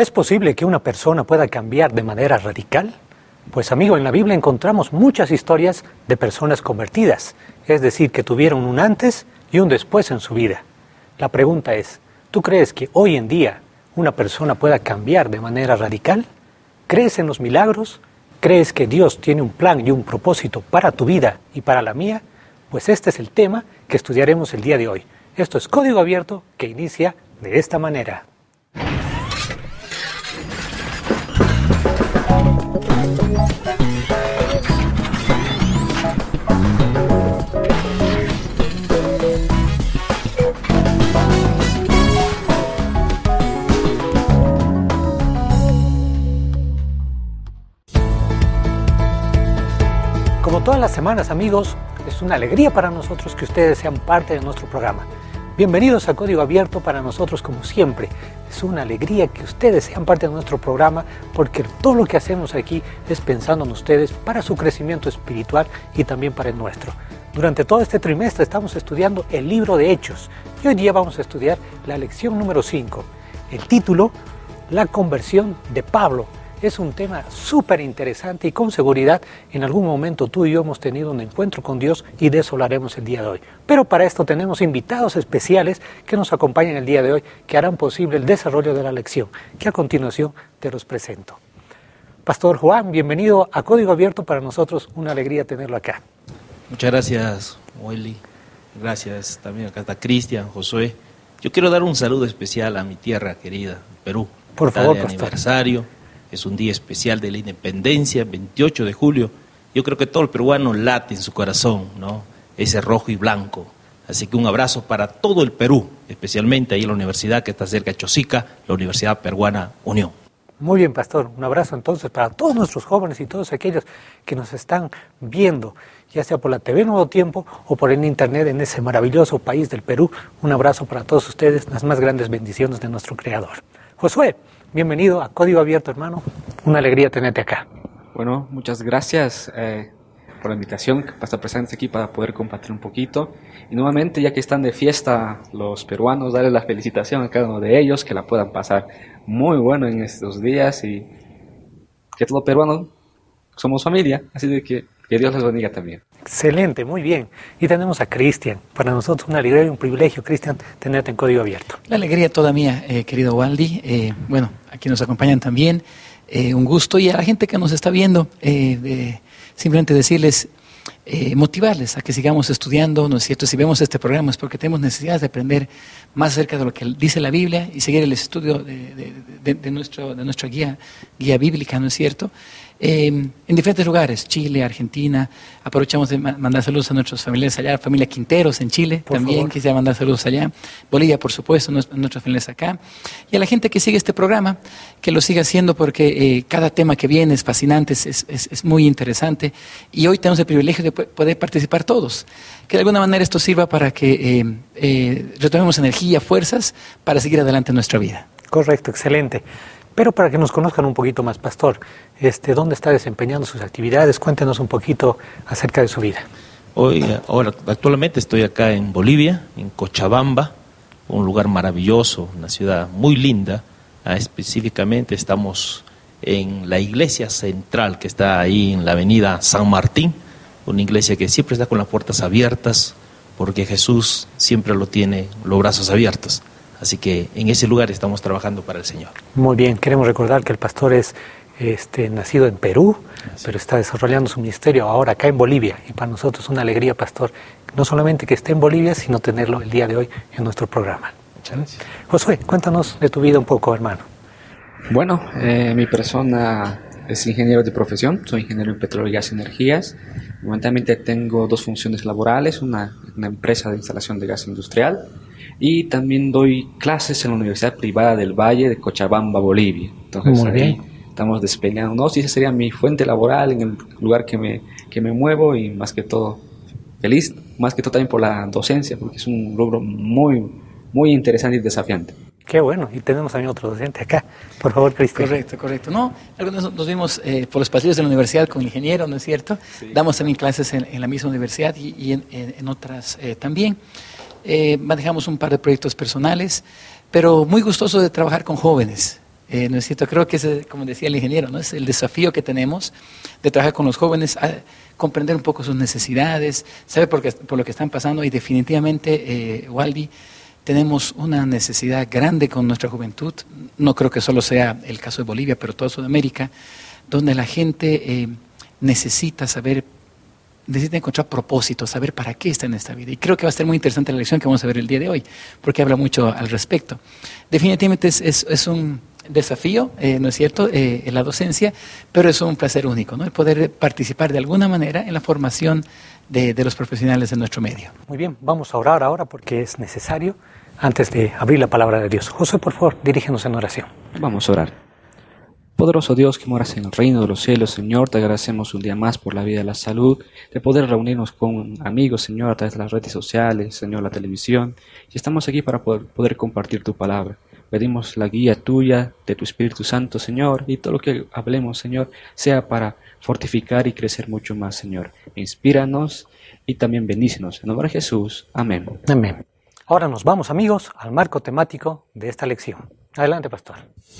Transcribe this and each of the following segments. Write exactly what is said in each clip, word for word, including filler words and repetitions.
¿Es posible que una persona pueda cambiar de manera radical? Pues amigo, en la Biblia encontramos muchas historias de personas convertidas, es decir, que tuvieron un antes y un después en su vida. La pregunta es, ¿tú crees que hoy en día una persona pueda cambiar de manera radical? ¿Crees en los milagros? ¿Crees que Dios tiene un plan y un propósito para tu vida y para la mía? Pues este es el tema que estudiaremos el día de hoy. Esto es Código Abierto, que inicia de esta manera. Como todas las semanas, amigos, es una alegría para nosotros que ustedes sean parte de nuestro programa. Bienvenidos a Código Abierto. Para nosotros, como siempre, es una alegría que ustedes sean parte de nuestro programa, porque todo lo que hacemos aquí es pensando en ustedes para su crecimiento espiritual y también para el nuestro. Durante todo este trimestre estamos estudiando el libro de Hechos y hoy día vamos a estudiar la lección número cinco. El título, La conversión de Pablo. Es un tema súper interesante y con seguridad en algún momento tú y yo hemos tenido un encuentro con Dios y de eso hablaremos el día de hoy. Pero para esto tenemos invitados especiales que nos acompañan el día de hoy, que harán posible el desarrollo de la lección, que a continuación te los presento. Pastor Juan, bienvenido a Código Abierto. Para nosotros una alegría tenerlo acá. Muchas gracias, Willy. Gracias también. Acá está Cristian, Josué. Yo quiero dar un saludo especial a mi tierra querida, Perú. Por Está favor, de pastor. Aniversario. Es un día especial de la independencia, veintiocho de julio. Yo creo que todo el peruano late en su corazón, ¿no? Ese rojo y blanco. Así que un abrazo para todo el Perú, especialmente ahí en la universidad que está cerca de Chosica, la Universidad Peruana Unión. Muy bien, pastor. Un abrazo entonces para todos nuestros jóvenes y todos aquellos que nos están viendo, ya sea por la T V Nuevo Tiempo o por el internet en ese maravilloso país del Perú. Un abrazo para todos ustedes, las más grandes bendiciones de nuestro Creador. Josué, bienvenido a Código Abierto, hermano. Una alegría tenerte acá. Bueno, muchas gracias eh, por la invitación, para estar presentes aquí para poder compartir un poquito. Y nuevamente, ya que están de fiesta los peruanos, darles la felicitación a cada uno de ellos, que la puedan pasar muy bueno en estos días y que todos los peruanos somos familia, así de que, que Dios les bendiga también. Excelente, muy bien. Y tenemos a Cristian. Para nosotros una alegría y un privilegio, Cristian, tenerte en Código Abierto. La alegría toda mía, eh, querido Waldi. Eh, bueno, aquí nos acompañan también. Eh, un gusto. Y a la gente que nos está viendo, eh, eh, simplemente decirles, eh, motivarles a que sigamos estudiando, ¿no es cierto? Si vemos este programa es porque tenemos necesidad de aprender más acerca de lo que dice la Biblia y seguir el estudio de, de, de, de, nuestro, de nuestra guía, guía bíblica, ¿no es cierto? Eh, en diferentes lugares, Chile, Argentina. Aprovechamos de ma- mandar saludos a nuestros familiares allá, familia Quinteros en Chile, Por también favor. quisiera mandar saludos allá. Bolivia, por supuesto, nues- nuestros familiares acá. Y a la gente que sigue este programa, que lo siga haciendo porque eh, cada tema que viene es fascinante, es, es, es muy interesante. Y hoy tenemos el privilegio de pu- poder participar todos. Que de alguna manera esto sirva para que eh, eh, retomemos energía, fuerzas para seguir adelante en nuestra vida. Correcto, excelente. Pero para que nos conozcan un poquito más, pastor, este, ¿dónde está desempeñando sus actividades? Cuéntenos un poquito acerca de su vida. Hoy, ahora, actualmente estoy acá en Bolivia, en Cochabamba, un lugar maravilloso, una ciudad muy linda. Ah, específicamente estamos en la iglesia central que está ahí en la avenida San Martín, una iglesia que siempre está con las puertas abiertas, porque Jesús siempre lo tiene los brazos abiertos. Así que en ese lugar estamos trabajando para el Señor. Muy bien, queremos recordar que el pastor es este, nacido en Perú, Así. pero está desarrollando su ministerio ahora acá en Bolivia. Y para nosotros es una alegría, pastor, no solamente que esté en Bolivia, sino tenerlo el día de hoy en nuestro programa. Muchas gracias. Josué, cuéntanos de tu vida un poco, hermano. Bueno, eh, mi persona es ingeniero de profesión, soy ingeniero en petróleo, gas y energías. Momentáneamente tengo dos funciones laborales, una, una empresa de instalación de gas industrial y también doy clases en la Universidad Privada del Valle de Cochabamba, Bolivia. Entonces Muy ahí bien. estamos despegándonos y esa sería mi fuente laboral en el lugar que me, que me muevo y más que todo feliz, más que todo también por la docencia, porque es un logro muy, muy interesante y desafiante. Qué bueno, y tenemos también otro docente acá. Por favor, Cristian. Correcto, correcto. No, algunos nos vimos eh, por los pasillos de la universidad con ingeniero, ¿no es cierto? Sí. Damos también clases en, en la misma universidad y, y en, en, en otras eh, también. Eh, manejamos un par de proyectos personales, pero muy gustoso de trabajar con jóvenes. Eh, ¿no es cierto? Creo que es, como decía el ingeniero, ¿no? Es el desafío que tenemos de trabajar con los jóvenes, a comprender un poco sus necesidades, saber por, qué, por lo que están pasando y definitivamente, eh, Waldy, tenemos una necesidad grande con nuestra juventud. No creo que solo sea el caso de Bolivia, pero toda Sudamérica, donde la gente eh, necesita saber, necesita encontrar propósito, saber para qué está en esta vida. Y creo que va a ser muy interesante la lección que vamos a ver el día de hoy, porque habla mucho al respecto. Definitivamente es, es, es un desafío, eh, ¿no es cierto?, eh, en la docencia, pero es un placer único, ¿no?, el poder participar de alguna manera en la formación de, de los profesionales de nuestro medio. Muy bien, vamos a orar ahora porque es necesario antes de abrir la palabra de Dios. José, por favor, dirígenos en oración. Vamos a orar. Poderoso Dios que moras en el reino de los cielos, Señor, te agradecemos un día más por la vida y la salud, de poder reunirnos con amigos, Señor, a través de las redes sociales, Señor, la televisión, y estamos aquí para poder, poder compartir tu palabra. Pedimos la guía tuya, de tu Espíritu Santo, Señor, y todo lo que hablemos, Señor, sea para fortificar y crecer mucho más, Señor. Inspíranos y también bendícenos. En nombre de Jesús. Amén. Amén. Ahora nos vamos, amigos, al marco temático de esta lección. Adelante, pastor.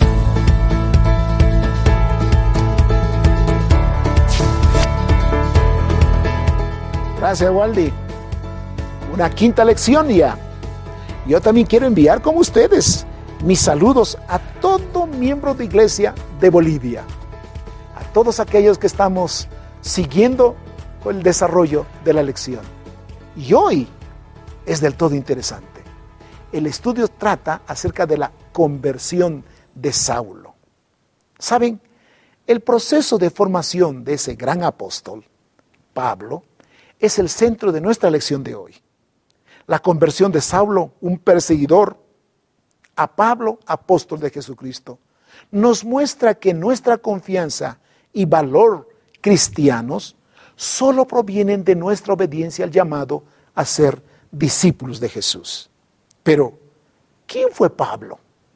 Gracias, Waldy. Una quinta lección ya. Yo también quiero enviar como ustedes mis saludos a todo miembro de Iglesia de Bolivia, a todos aquellos que estamos siguiendo el desarrollo de la lección. Y hoy es del todo interesante. El estudio trata acerca de la conversión de Saulo. ¿Saben? El proceso de formación de ese gran apóstol, Pablo, es el centro de nuestra lección de hoy. La conversión de Saulo, un perseguidor, a Pablo, apóstol de Jesucristo, nos muestra que nuestra confianza y valor cristianos solo provienen de nuestra obediencia al llamado a ser discípulos de Jesús. Pero, ¿quién fue Pablo?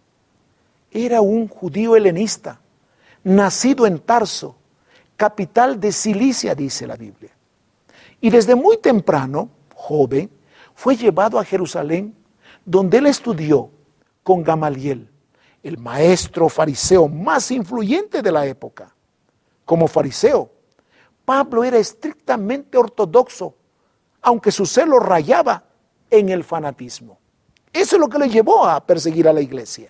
Era un judío helenista, nacido en Tarso, capital de Cilicia, dice la Biblia. Y desde muy temprano, joven, fue llevado a Jerusalén, donde él estudió con Gamaliel, el maestro fariseo más influyente de la época. Como fariseo, Pablo era estrictamente ortodoxo, aunque su celo rayaba en el fanatismo. Eso es lo que le llevó a perseguir a la iglesia.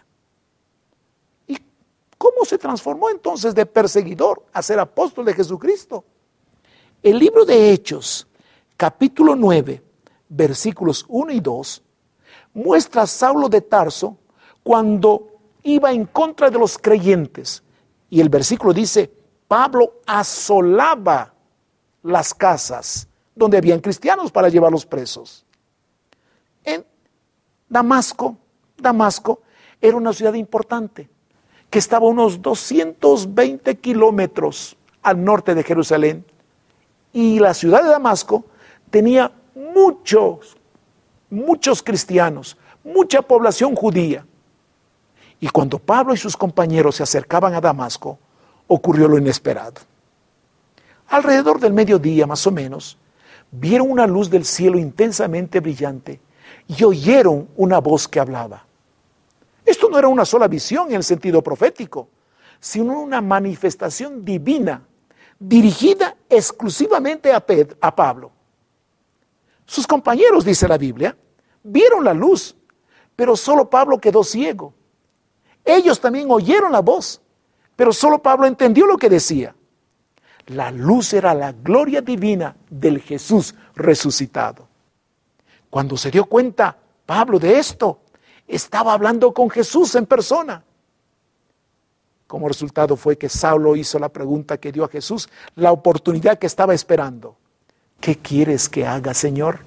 ¿Y cómo se transformó entonces de perseguidor a ser apóstol de Jesucristo? El libro de Hechos, capítulo nueve, versículos uno y dos, muestra a Saulo de Tarso cuando iba en contra de los creyentes. Y el versículo dice, Pablo asolaba las casas donde habían cristianos para llevarlos presos. En Damasco, Damasco era una ciudad importante que estaba a unos doscientos veinte kilómetros al norte de Jerusalén. Y la ciudad de Damasco tenía muchos, muchos cristianos, mucha población judía. Y cuando Pablo y sus compañeros se acercaban a Damasco, ocurrió lo inesperado. Alrededor del mediodía, más o menos, vieron una luz del cielo intensamente brillante y oyeron una voz que hablaba. Esto no era una sola visión en el sentido profético, sino una manifestación divina, dirigida exclusivamente a, Pedro, a Pablo. Sus compañeros, dice la Biblia, vieron la luz, pero solo Pablo quedó ciego. Ellos también oyeron la voz, pero solo Pablo entendió lo que decía. La luz era la gloria divina del Jesús resucitado. Cuando se dio cuenta Pablo de esto, estaba hablando con Jesús en persona. Como resultado fue que Saulo hizo la pregunta que dio a Jesús, la oportunidad que estaba esperando. ¿Qué quieres que haga, Señor?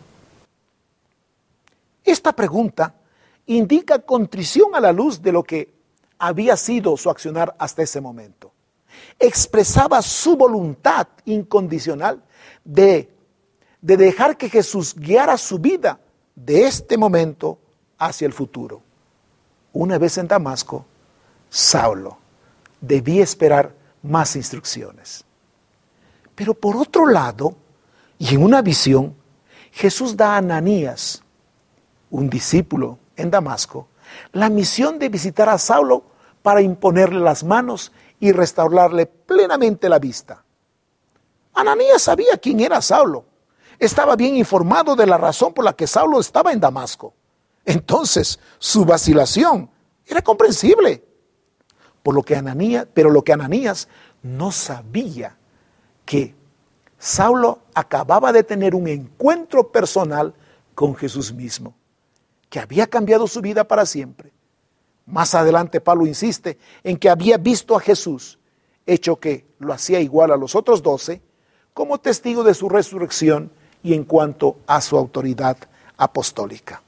Esta pregunta indica contrición a la luz de lo que había sido su accionar hasta ese momento. Expresaba su voluntad incondicional de, de dejar que Jesús guiara su vida de este momento hacia el futuro. Una vez en Damasco, Saulo debía esperar más instrucciones. Pero por otro lado, y en una visión, Jesús da a Ananías, un discípulo en Damasco, la misión de visitar a Saulo para imponerle las manos y restaurarle plenamente la vista. Ananías sabía quién era Saulo. Estaba bien informado de la razón por la que Saulo estaba en Damasco. Entonces, su vacilación era comprensible. Por lo que Ananías, pero lo que Ananías no sabía que Saulo acababa de tener un encuentro personal con Jesús mismo, que había cambiado su vida para siempre. Más adelante Pablo insiste en que había visto a Jesús, hecho que lo hacía igual a los otros doce, como testigo de su resurrección y en cuanto a su autoridad apostólica.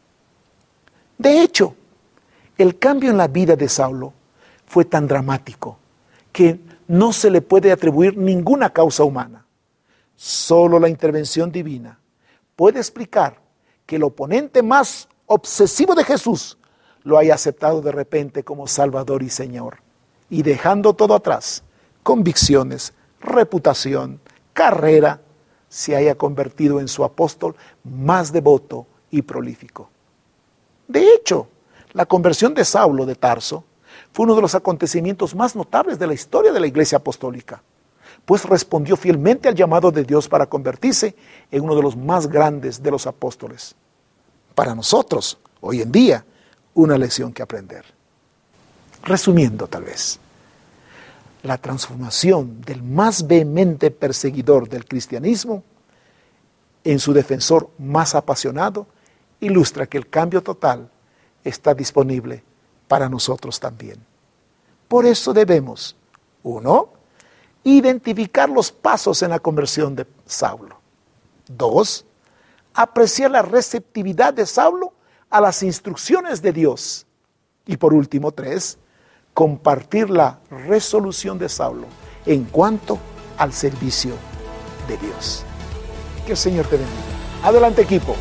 De hecho, el cambio en la vida de Saulo fue tan dramático que no se le puede atribuir ninguna causa humana. Solo la intervención divina puede explicar que el oponente más obsesivo de Jesús lo haya aceptado de repente como Salvador y Señor, y dejando todo atrás, convicciones, reputación, carrera, se haya convertido en su apóstol más devoto y prolífico. De hecho, la conversión de Saulo de Tarso fue uno de los acontecimientos más notables de la historia de la Iglesia Apostólica, pues respondió fielmente al llamado de Dios para convertirse en uno de los más grandes de los apóstoles. Para nosotros, hoy en día, una lección que aprender. Resumiendo tal vez, la transformación del más vehemente perseguidor del cristianismo en su defensor más apasionado ilustra que el cambio total está disponible para nosotros también. Por eso debemos, uno, identificar los pasos en la conversión de Saulo. Dos, apreciar la receptividad de Saulo a las instrucciones de Dios. Y por último, tres, compartir la resolución de Saulo en cuanto al servicio de Dios. Que el Señor te bendiga. Adelante, equipo.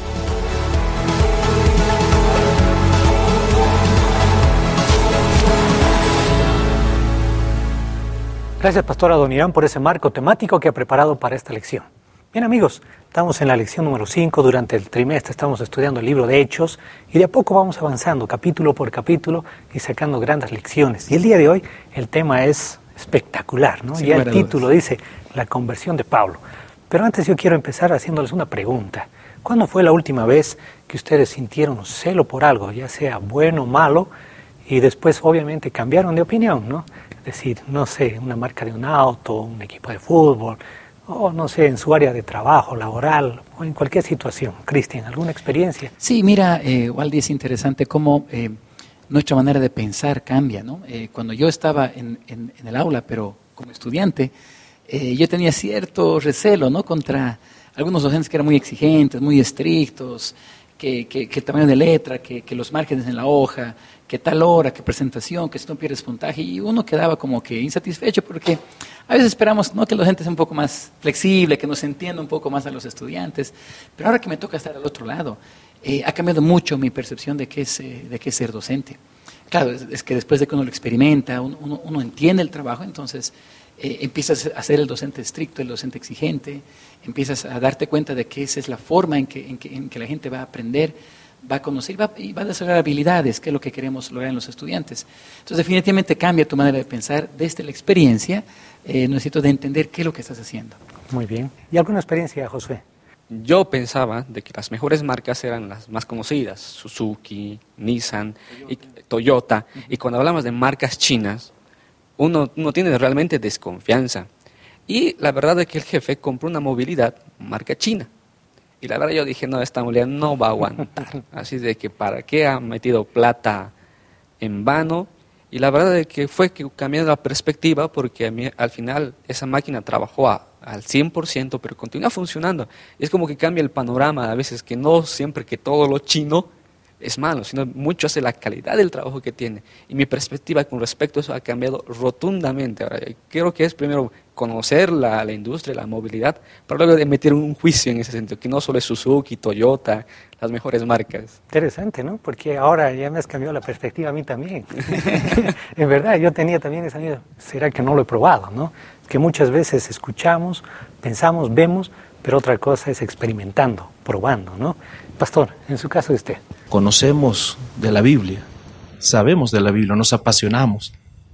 Gracias, Pastor Adoniran, por ese marco temático que ha preparado para esta lección. Bien, amigos, estamos en la lección número cinco. Durante el trimestre estamos estudiando el libro de Hechos y de a poco vamos avanzando capítulo por capítulo y sacando grandes lecciones. Y el día de hoy el tema es espectacular, ¿no? Ya el título dice la conversión de Pablo. Pero antes yo quiero empezar haciéndoles una pregunta. ¿Cuándo fue la última vez que ustedes sintieron celo por algo, ya sea bueno o malo, y después obviamente cambiaron de opinión, ¿no? Es decir, no sé, una marca de un auto, un equipo de fútbol, o no sé, en su área de trabajo, laboral, o en cualquier situación. Cristian, ¿alguna experiencia? Sí, mira, eh, Waldy, es interesante cómo eh, nuestra manera de pensar cambia, ¿no? Eh, cuando yo estaba en, en, en el aula, pero como estudiante, eh, yo tenía cierto recelo, ¿no? Contra algunos docentes que eran muy exigentes, muy estrictos, que, que, que el tamaño de letra, que, que los márgenes en la hoja, que tal hora, que presentación, que si no pierdes puntaje, y uno quedaba como que insatisfecho porque a veces esperamos, ¿no?, que la gente sea un poco más flexible, que nos entienda un poco más a los estudiantes, pero ahora que me toca estar al otro lado, eh, ha cambiado mucho mi percepción de qué es, eh, de qué es ser docente. Claro, es, es que después de que uno lo experimenta, uno, uno, uno entiende el trabajo, entonces eh, empiezas a ser el docente estricto, el docente exigente, empiezas a darte cuenta de que esa es la forma en que, en que, en que la gente va a aprender, va a conocer va, y va a desarrollar habilidades, que es lo que queremos lograr en los estudiantes. Entonces, definitivamente cambia tu manera de pensar desde la experiencia, eh, necesito de entender qué es lo que estás haciendo. Muy bien. ¿Y alguna experiencia, Josué? Yo pensaba de que las mejores marcas eran las más conocidas, Suzuki, Nissan, Toyota, y, Toyota, y cuando hablamos de marcas chinas, uno, uno tiene realmente desconfianza. Y la verdad es que el jefe compró una movilidad marca china. Y la verdad yo dije, no, esta movilidad no va a aguantar. Así de que para qué ha metido plata en vano. Y la verdad es que fue que cambiando la perspectiva, porque a mí, al final esa máquina trabajó a, al cien por ciento, pero continúa funcionando. Y es como que cambia el panorama a veces, que no siempre que todo lo chino es malo, sino mucho hace la calidad del trabajo que tiene. Y mi perspectiva con respecto a eso ha cambiado rotundamente. Ahora, creo que es primero conocer la, la industria, la movilidad, para luego emitir un juicio en ese sentido, que no solo es Suzuki, Toyota, las mejores marcas. Interesante, ¿no? Porque ahora ya me has cambiado la perspectiva a mí también. En verdad, yo tenía también esa idea, ¿será que no lo he probado, no? Que muchas veces escuchamos, pensamos, vemos, pero otra cosa es experimentando, probando, ¿no? Pastor, en su caso de usted. Conocemos de la Biblia, sabemos de la Biblia, nos apasionamos,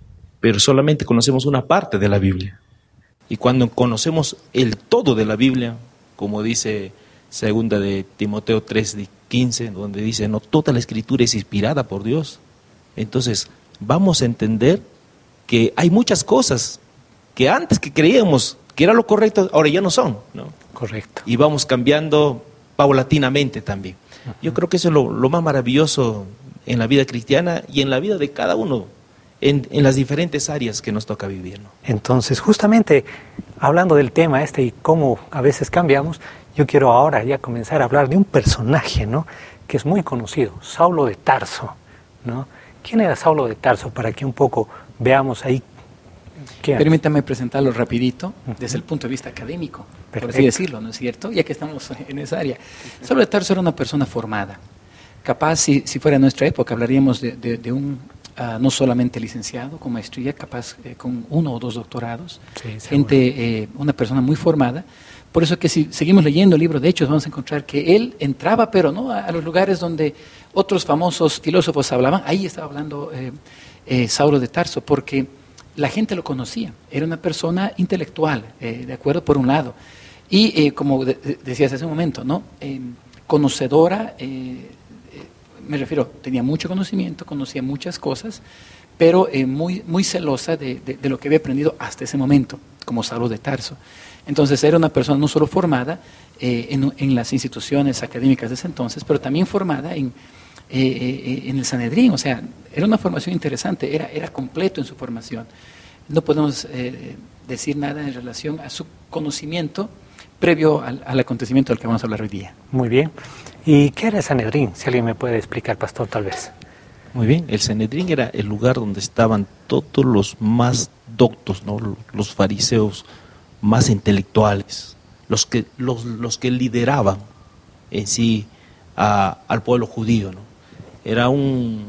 pero solamente conocemos una parte de la Biblia. Y cuando conocemos el todo de la Biblia, como dice segunda de Timoteo tres quince, donde dice, no, toda la escritura es inspirada por Dios. Entonces, vamos a entender que hay muchas cosas que antes que creíamos que era lo correcto, ahora ya no son, ¿no? Correcto. Y vamos cambiando paulatinamente también. Uh-huh. Yo creo que eso es lo, lo más maravilloso en la vida cristiana y en la vida de cada uno, en, en las diferentes áreas que nos toca vivir, ¿no? Entonces, justamente hablando del tema este y cómo a veces cambiamos, yo quiero ahora ya comenzar a hablar de un personaje, ¿no?, que es muy conocido, Saulo de Tarso, ¿no? ¿Quién era Saulo de Tarso? Para que un poco veamos ahí. Permítame presentarlo rapidito, uh-huh, desde el punto de vista académico, Perfecto. por así decirlo, ¿no es cierto? Ya que estamos en esa área. Saulo de Tarso era una persona formada. Capaz, si, si fuera nuestra época, hablaríamos de, de, de un, uh, no solamente licenciado, con maestría, capaz eh, con uno o dos doctorados, sí, gente, eh, una persona muy formada. Por eso que si seguimos leyendo el libro de Hechos, vamos a encontrar que él entraba, pero no a, a los lugares donde otros famosos filósofos hablaban. Ahí estaba hablando eh, eh, Saulo de Tarso, porque la gente lo conocía. Era una persona intelectual, eh, de acuerdo, por un lado. Y eh, como de, de, decías hace un momento, ¿no? Eh, conocedora, eh, eh, me refiero, tenía mucho conocimiento, conocía muchas cosas, pero eh, muy, muy celosa de, de, de lo que había aprendido hasta ese momento, como Saulo de Tarso. Entonces era una persona no solo formada eh, en, en las instituciones académicas de ese entonces, pero también formada en, eh, eh, en el Sanedrín. O sea, era una formación interesante, era, era completo en su formación. No podemos eh, decir nada en relación a su conocimiento previo al, al acontecimiento del que vamos a hablar hoy día. Muy bien. ¿Y qué era el Sanedrín? Si alguien me puede explicar, pastor, tal vez. Muy bien, el Sanedrín era el lugar donde estaban todos los más doctos, ¿no?, los fariseos más intelectuales, los que, los, los que lideraban en sí a, al pueblo judío, ¿no? Era un,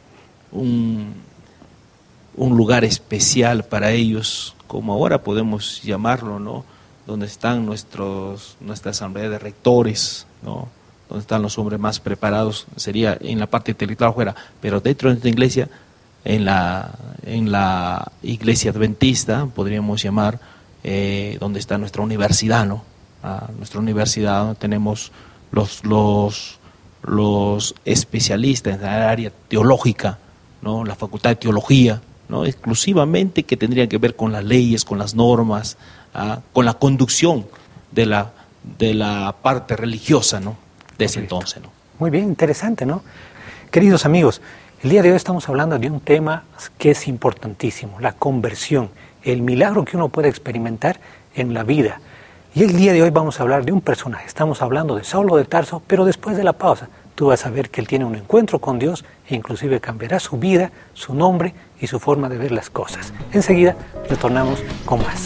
un, un lugar especial para ellos, como ahora podemos llamarlo, ¿no?, donde están nuestros, nuestra asamblea de rectores, ¿no?, donde están los hombres más preparados, sería en la parte intelectual afuera, pero dentro de nuestra iglesia, en la, en la iglesia adventista, podríamos llamar, eh, donde está nuestra universidad, ¿no? Ah, nuestra universidad, donde tenemos los, los, los especialistas en la área teológica, ¿no?, la facultad de teología, ¿no?, exclusivamente que tendrían que ver con las leyes, con las normas, ah, con la conducción de la, de la parte religiosa, ¿no?, de ese entonces, ¿no? Muy bien, interesante, ¿no? Queridos amigos, el día de hoy estamos hablando de un tema que es importantísimo, la conversión, el milagro que uno puede experimentar en la vida. Y el día de hoy vamos a hablar de un personaje. Estamos hablando de Saulo de Tarso, pero después de la pausa tú vas a ver que él tiene un encuentro con Dios e inclusive cambiará su vida, su nombre y su forma de ver las cosas. Enseguida retornamos con más.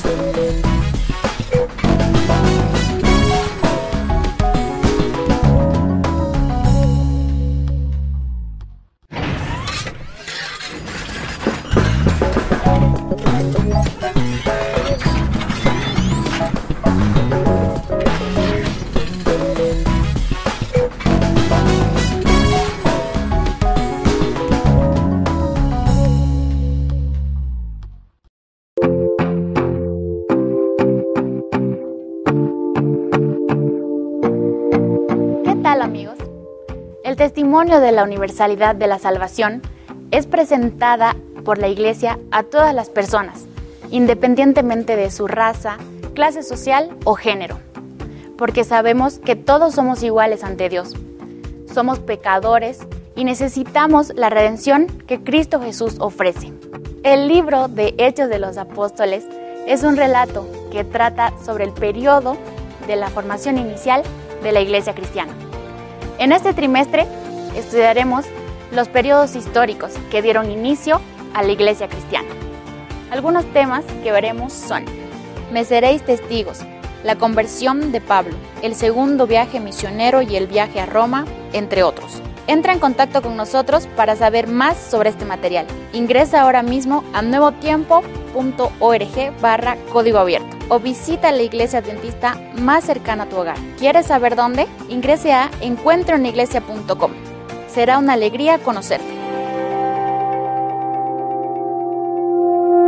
El testimonio de la universalidad de la salvación es presentada por la Iglesia a todas las personas, independientemente de su raza, clase social o género, porque sabemos que todos somos iguales ante Dios. Somos pecadores y necesitamos la redención que Cristo Jesús ofrece. El libro de Hechos de los Apóstoles es un relato que trata sobre el periodo de la formación inicial de la Iglesia cristiana. En este trimestre estudiaremos los periodos históricos que dieron inicio a la Iglesia cristiana. Algunos temas que veremos son: Me seréis testigos, la conversión de Pablo, el segundo viaje misionero y el viaje a Roma, entre otros. Entra en contacto con nosotros para saber más sobre este material. Ingresa ahora mismo a nuevotiempo punto org barra código abierto o visita la iglesia adventista más cercana a tu hogar. ¿Quieres saber dónde? Ingrese a encuentro en iglesia punto com. Será una alegría conocerte.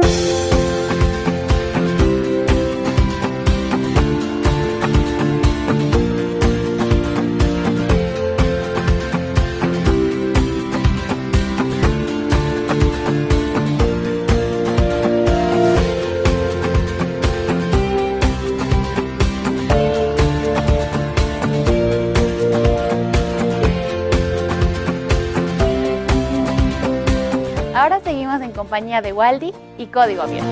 compañía de Waldy y Código Abierto.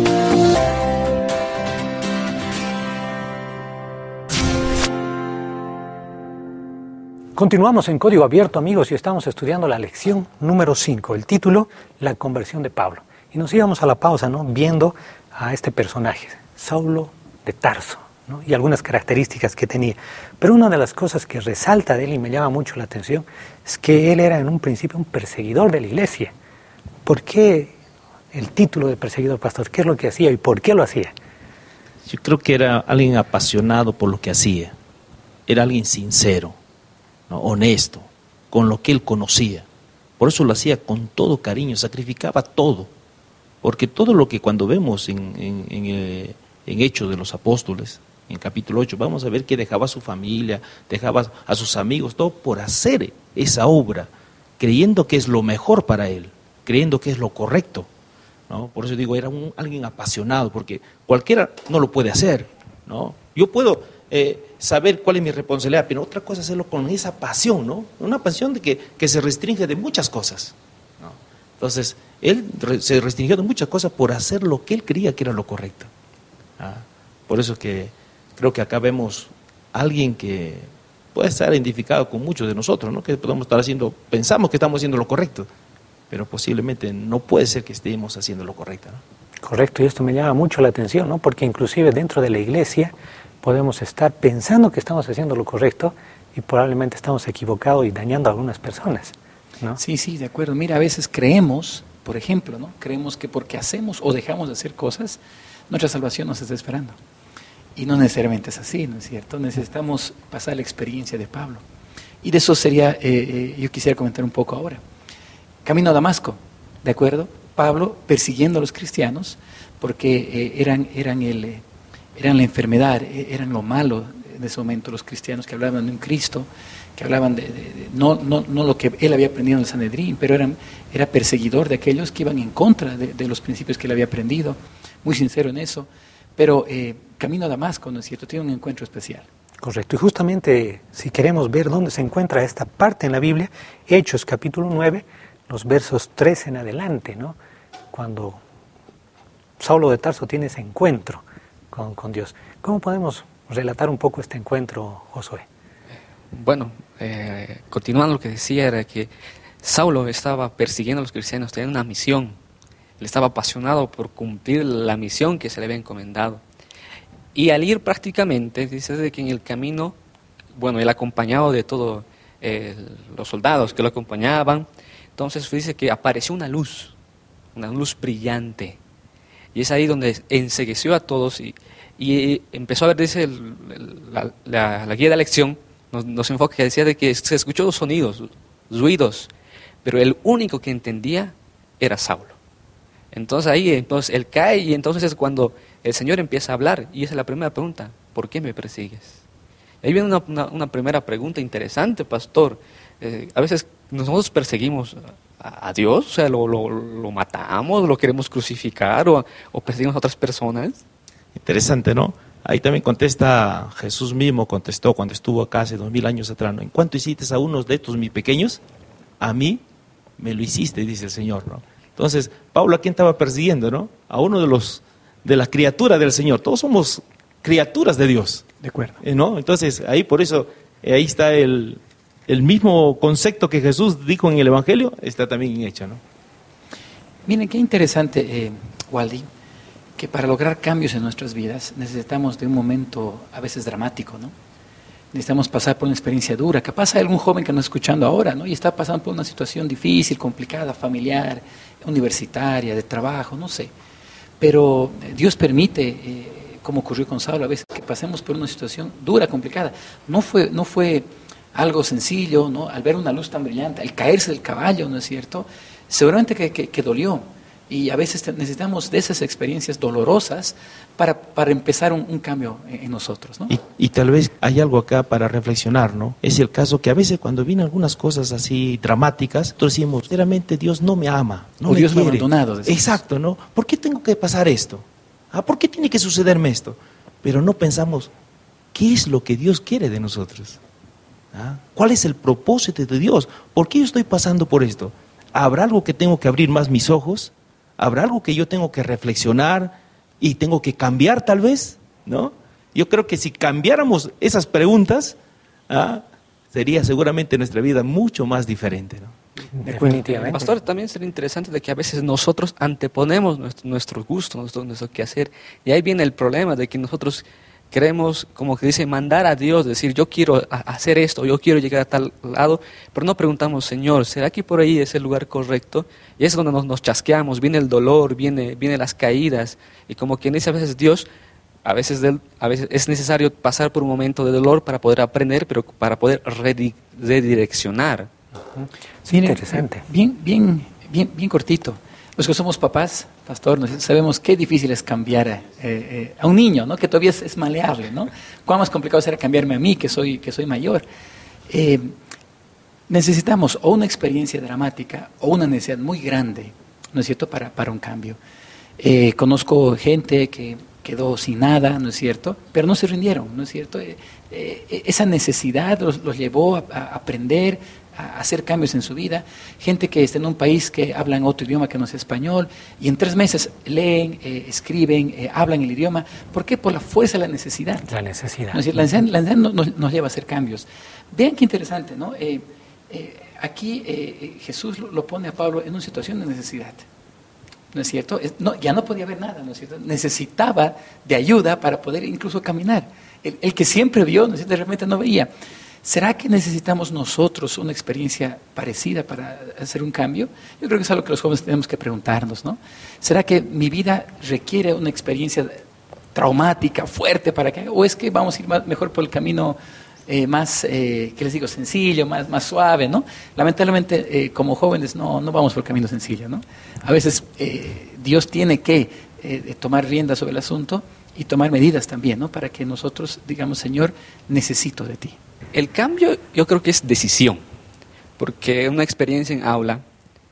Continuamos en Código Abierto, amigos, y estamos estudiando la lección número cinco, el título, La conversión de Pablo. Y nos íbamos a la pausa, ¿no?, viendo a este personaje, Saulo de Tarso, ¿no?, y algunas características que tenía. Pero una de las cosas que resalta de él y me llama mucho la atención es que él era en un principio un perseguidor de la iglesia. ¿Por qué el título de perseguidor, pastor? ¿Qué es lo que hacía y por qué lo hacía? Yo creo que era alguien apasionado por lo que hacía. Era alguien sincero, ¿no?, honesto, con lo que él conocía. Por eso lo hacía con todo cariño, sacrificaba todo. Porque todo lo que cuando vemos en, en, en, eh, en Hechos de los Apóstoles, en capítulo ocho, vamos a ver que dejaba a su familia, dejaba a sus amigos, todo por hacer esa obra, creyendo que es lo mejor para él, creyendo que es lo correcto, ¿no? Por eso digo, era un, alguien apasionado, porque cualquiera no lo puede hacer, ¿no? Yo puedo eh, saber cuál es mi responsabilidad, pero otra cosa es hacerlo con esa pasión, ¿no? Una pasión de que, que se restringe de muchas cosas, ¿no? Entonces, él re, se restringió de muchas cosas por hacer lo que él creía que era lo correcto. ¿Ah? Por eso que creo que acá vemos a alguien que puede estar identificado con muchos de nosotros, ¿no? Que podemos estar haciendo, pensamos que estamos haciendo lo correcto, pero posiblemente no puede ser que estemos haciendo lo correcto, ¿no? Correcto, y esto me llama mucho la atención, ¿no? Porque inclusive dentro de la iglesia podemos estar pensando que estamos haciendo lo correcto y probablemente estamos equivocados y dañando a algunas personas, ¿no? Sí, sí, de acuerdo. Mira, a veces creemos, por ejemplo, ¿no?, creemos que porque hacemos o dejamos de hacer cosas, nuestra salvación nos está esperando. Y no necesariamente es así, ¿no es cierto? Necesitamos pasar la experiencia de Pablo. Y de eso sería, eh, eh, yo quisiera comentar un poco ahora. Camino a Damasco, ¿de acuerdo? Pablo persiguiendo a los cristianos porque eh, eran, eran, el, eh, eran la enfermedad, eh, eran lo malo de ese momento los cristianos que hablaban de un Cristo, que hablaban de, de, de no, no, no lo que él había aprendido en el Sanedrín, pero eran, era perseguidor de aquellos que iban en contra de, de los principios que él había aprendido, muy sincero en eso, pero eh, camino a Damasco, ¿no es cierto?, tiene un encuentro especial. Correcto, y justamente si queremos ver dónde se encuentra esta parte en la Biblia, Hechos capítulo nueve, los versos tres en adelante, ¿no?, cuando Saulo de Tarso tiene ese encuentro con, con Dios. ¿Cómo podemos relatar un poco este encuentro, Josué? Bueno, eh, continuando lo que decía, era que Saulo estaba persiguiendo a los cristianos, tenía una misión. Él estaba apasionado por cumplir la misión que se le había encomendado. Y al ir prácticamente, dice de que en el camino, bueno, él acompañado de todos eh, los soldados que lo acompañaban, entonces dice que apareció una luz, una luz brillante. Y es ahí donde encegueció a todos y, y empezó a ver, dice el, el, la, la, la guía de la lección, nos, nos enfoca que decía de que se escuchó los sonidos, ruidos, pero el único que entendía era Saulo. Entonces ahí entonces él cae y entonces es cuando el Señor empieza a hablar y esa es la primera pregunta: ¿por qué me persigues? Ahí viene una, una, una primera pregunta interesante, pastor. Eh, a veces nosotros perseguimos a, a Dios, o sea, lo, lo, lo matamos, lo queremos crucificar o, o perseguimos a otras personas. Interesante, ¿no? Ahí también contesta, Jesús mismo contestó cuando estuvo acá hace dos mil años atrás, ¿no? ¿En cuanto hiciste a unos de estos mis pequeños? A mí me lo hiciste, dice el Señor, ¿no? Entonces, Pablo, ¿a quién estaba persiguiendo, no? A uno de los de las criaturas del Señor. Todos somos criaturas de Dios. De acuerdo. ¿No? Entonces, ahí por eso, ahí está el, el mismo concepto que Jesús dijo en el Evangelio, está también hecho, ¿no? Miren, qué interesante, eh, Waldy, que para lograr cambios en nuestras vidas necesitamos de un momento a veces dramático, ¿no? Necesitamos pasar por una experiencia dura. Capaz hay algún joven que nos está escuchando ahora, ¿no?, y está pasando por una situación difícil, complicada, familiar, universitaria, de trabajo, no sé. Pero Dios permite, eh, como ocurrió con Saulo, a veces que pasemos por una situación dura, complicada. No fue, no fue algo sencillo, ¿no? Al ver una luz tan brillante, al caerse del caballo, ¿no es cierto? Seguramente que, que, que dolió. Y a veces necesitamos de esas experiencias dolorosas para, para empezar un, un cambio en, en nosotros, ¿no? Y, y tal vez hay algo acá para reflexionar, ¿no? Es el caso que a veces cuando vienen algunas cosas así dramáticas, nosotros decimos, sinceramente Dios no me ama, no o me Dios quiere. me ha abandonado. Decimos. Exacto, ¿no? ¿Por qué tengo que pasar esto? ¿Ah, ¿por qué tiene que sucederme esto? Pero no pensamos, ¿qué es lo que Dios quiere de nosotros? ¿Ah? ¿Cuál es el propósito de Dios? ¿Por qué yo estoy pasando por esto? ¿Habrá algo que tengo que abrir más mis ojos? ¿Habrá algo que yo tengo que reflexionar y tengo que cambiar tal vez? ¿No? Yo creo que si cambiáramos esas preguntas, ¿ah? sería seguramente nuestra vida mucho más diferente, ¿no? Definitivamente. Pastor, también sería interesante de que a veces nosotros anteponemos nuestro, nuestro gusto, nuestro, nuestro quehacer, y ahí viene el problema de que nosotros queremos, como que dice, mandar a Dios, decir, yo quiero hacer esto, yo quiero llegar a tal lado, pero no preguntamos, Señor, ¿será que por ahí es el lugar correcto? Y es donde nos, nos chasqueamos, viene el dolor, viene, viene las caídas, y como quien dice a veces Dios, a veces, de, a veces es necesario pasar por un momento de dolor para poder aprender, pero para poder redi, redireccionar. Uh-huh. Sí, Miren, interesante. Bien, bien, bien, bien cortito. Los que somos papás, pastor, nos, sabemos qué difícil es cambiar eh, eh, a un niño, ¿no? Que todavía es, es maleable, ¿no? Cuán más complicado será cambiarme a mí, que soy, que soy mayor. Eh, necesitamos o una experiencia dramática o una necesidad muy grande, ¿no es cierto?, para, para un cambio. Eh, conozco gente que quedó sin nada, ¿no es cierto?, pero no se rindieron, ¿no es cierto? Eh, eh, esa necesidad los, los llevó a, a aprender, a hacer cambios en su vida. Gente que está en un país que habla en otro idioma que no es español y en tres meses leen, eh, escriben, eh, hablan el idioma. ¿Por qué? Por la fuerza de la necesidad. La necesidad. ¿No? La necesidad, la necesidad nos, nos lleva a hacer cambios. Vean qué interesante, ¿no? Eh, eh, aquí eh, Jesús lo, lo pone a Pablo en una situación de necesidad. ¿No es cierto? No, ya no podía ver nada, ¿no es cierto? Necesitaba de ayuda para poder incluso caminar. El, el que siempre vio, ¿no es cierto?, de repente no veía. ¿Será que necesitamos nosotros una experiencia parecida para hacer un cambio? Yo creo que es algo que los jóvenes tenemos que preguntarnos, ¿no? ¿Será que mi vida requiere una experiencia traumática, fuerte para que, o es que vamos a ir más, mejor por el camino eh, más, eh, ¿qué les digo?, sencillo, más, más suave, ¿no? Lamentablemente, eh, como jóvenes no, no vamos por el camino sencillo, ¿no? A veces eh, Dios tiene que eh, tomar riendas sobre el asunto y tomar medidas también, ¿no? Para que nosotros digamos, Señor, necesito de ti. El cambio yo creo que es decisión, porque una experiencia en aula,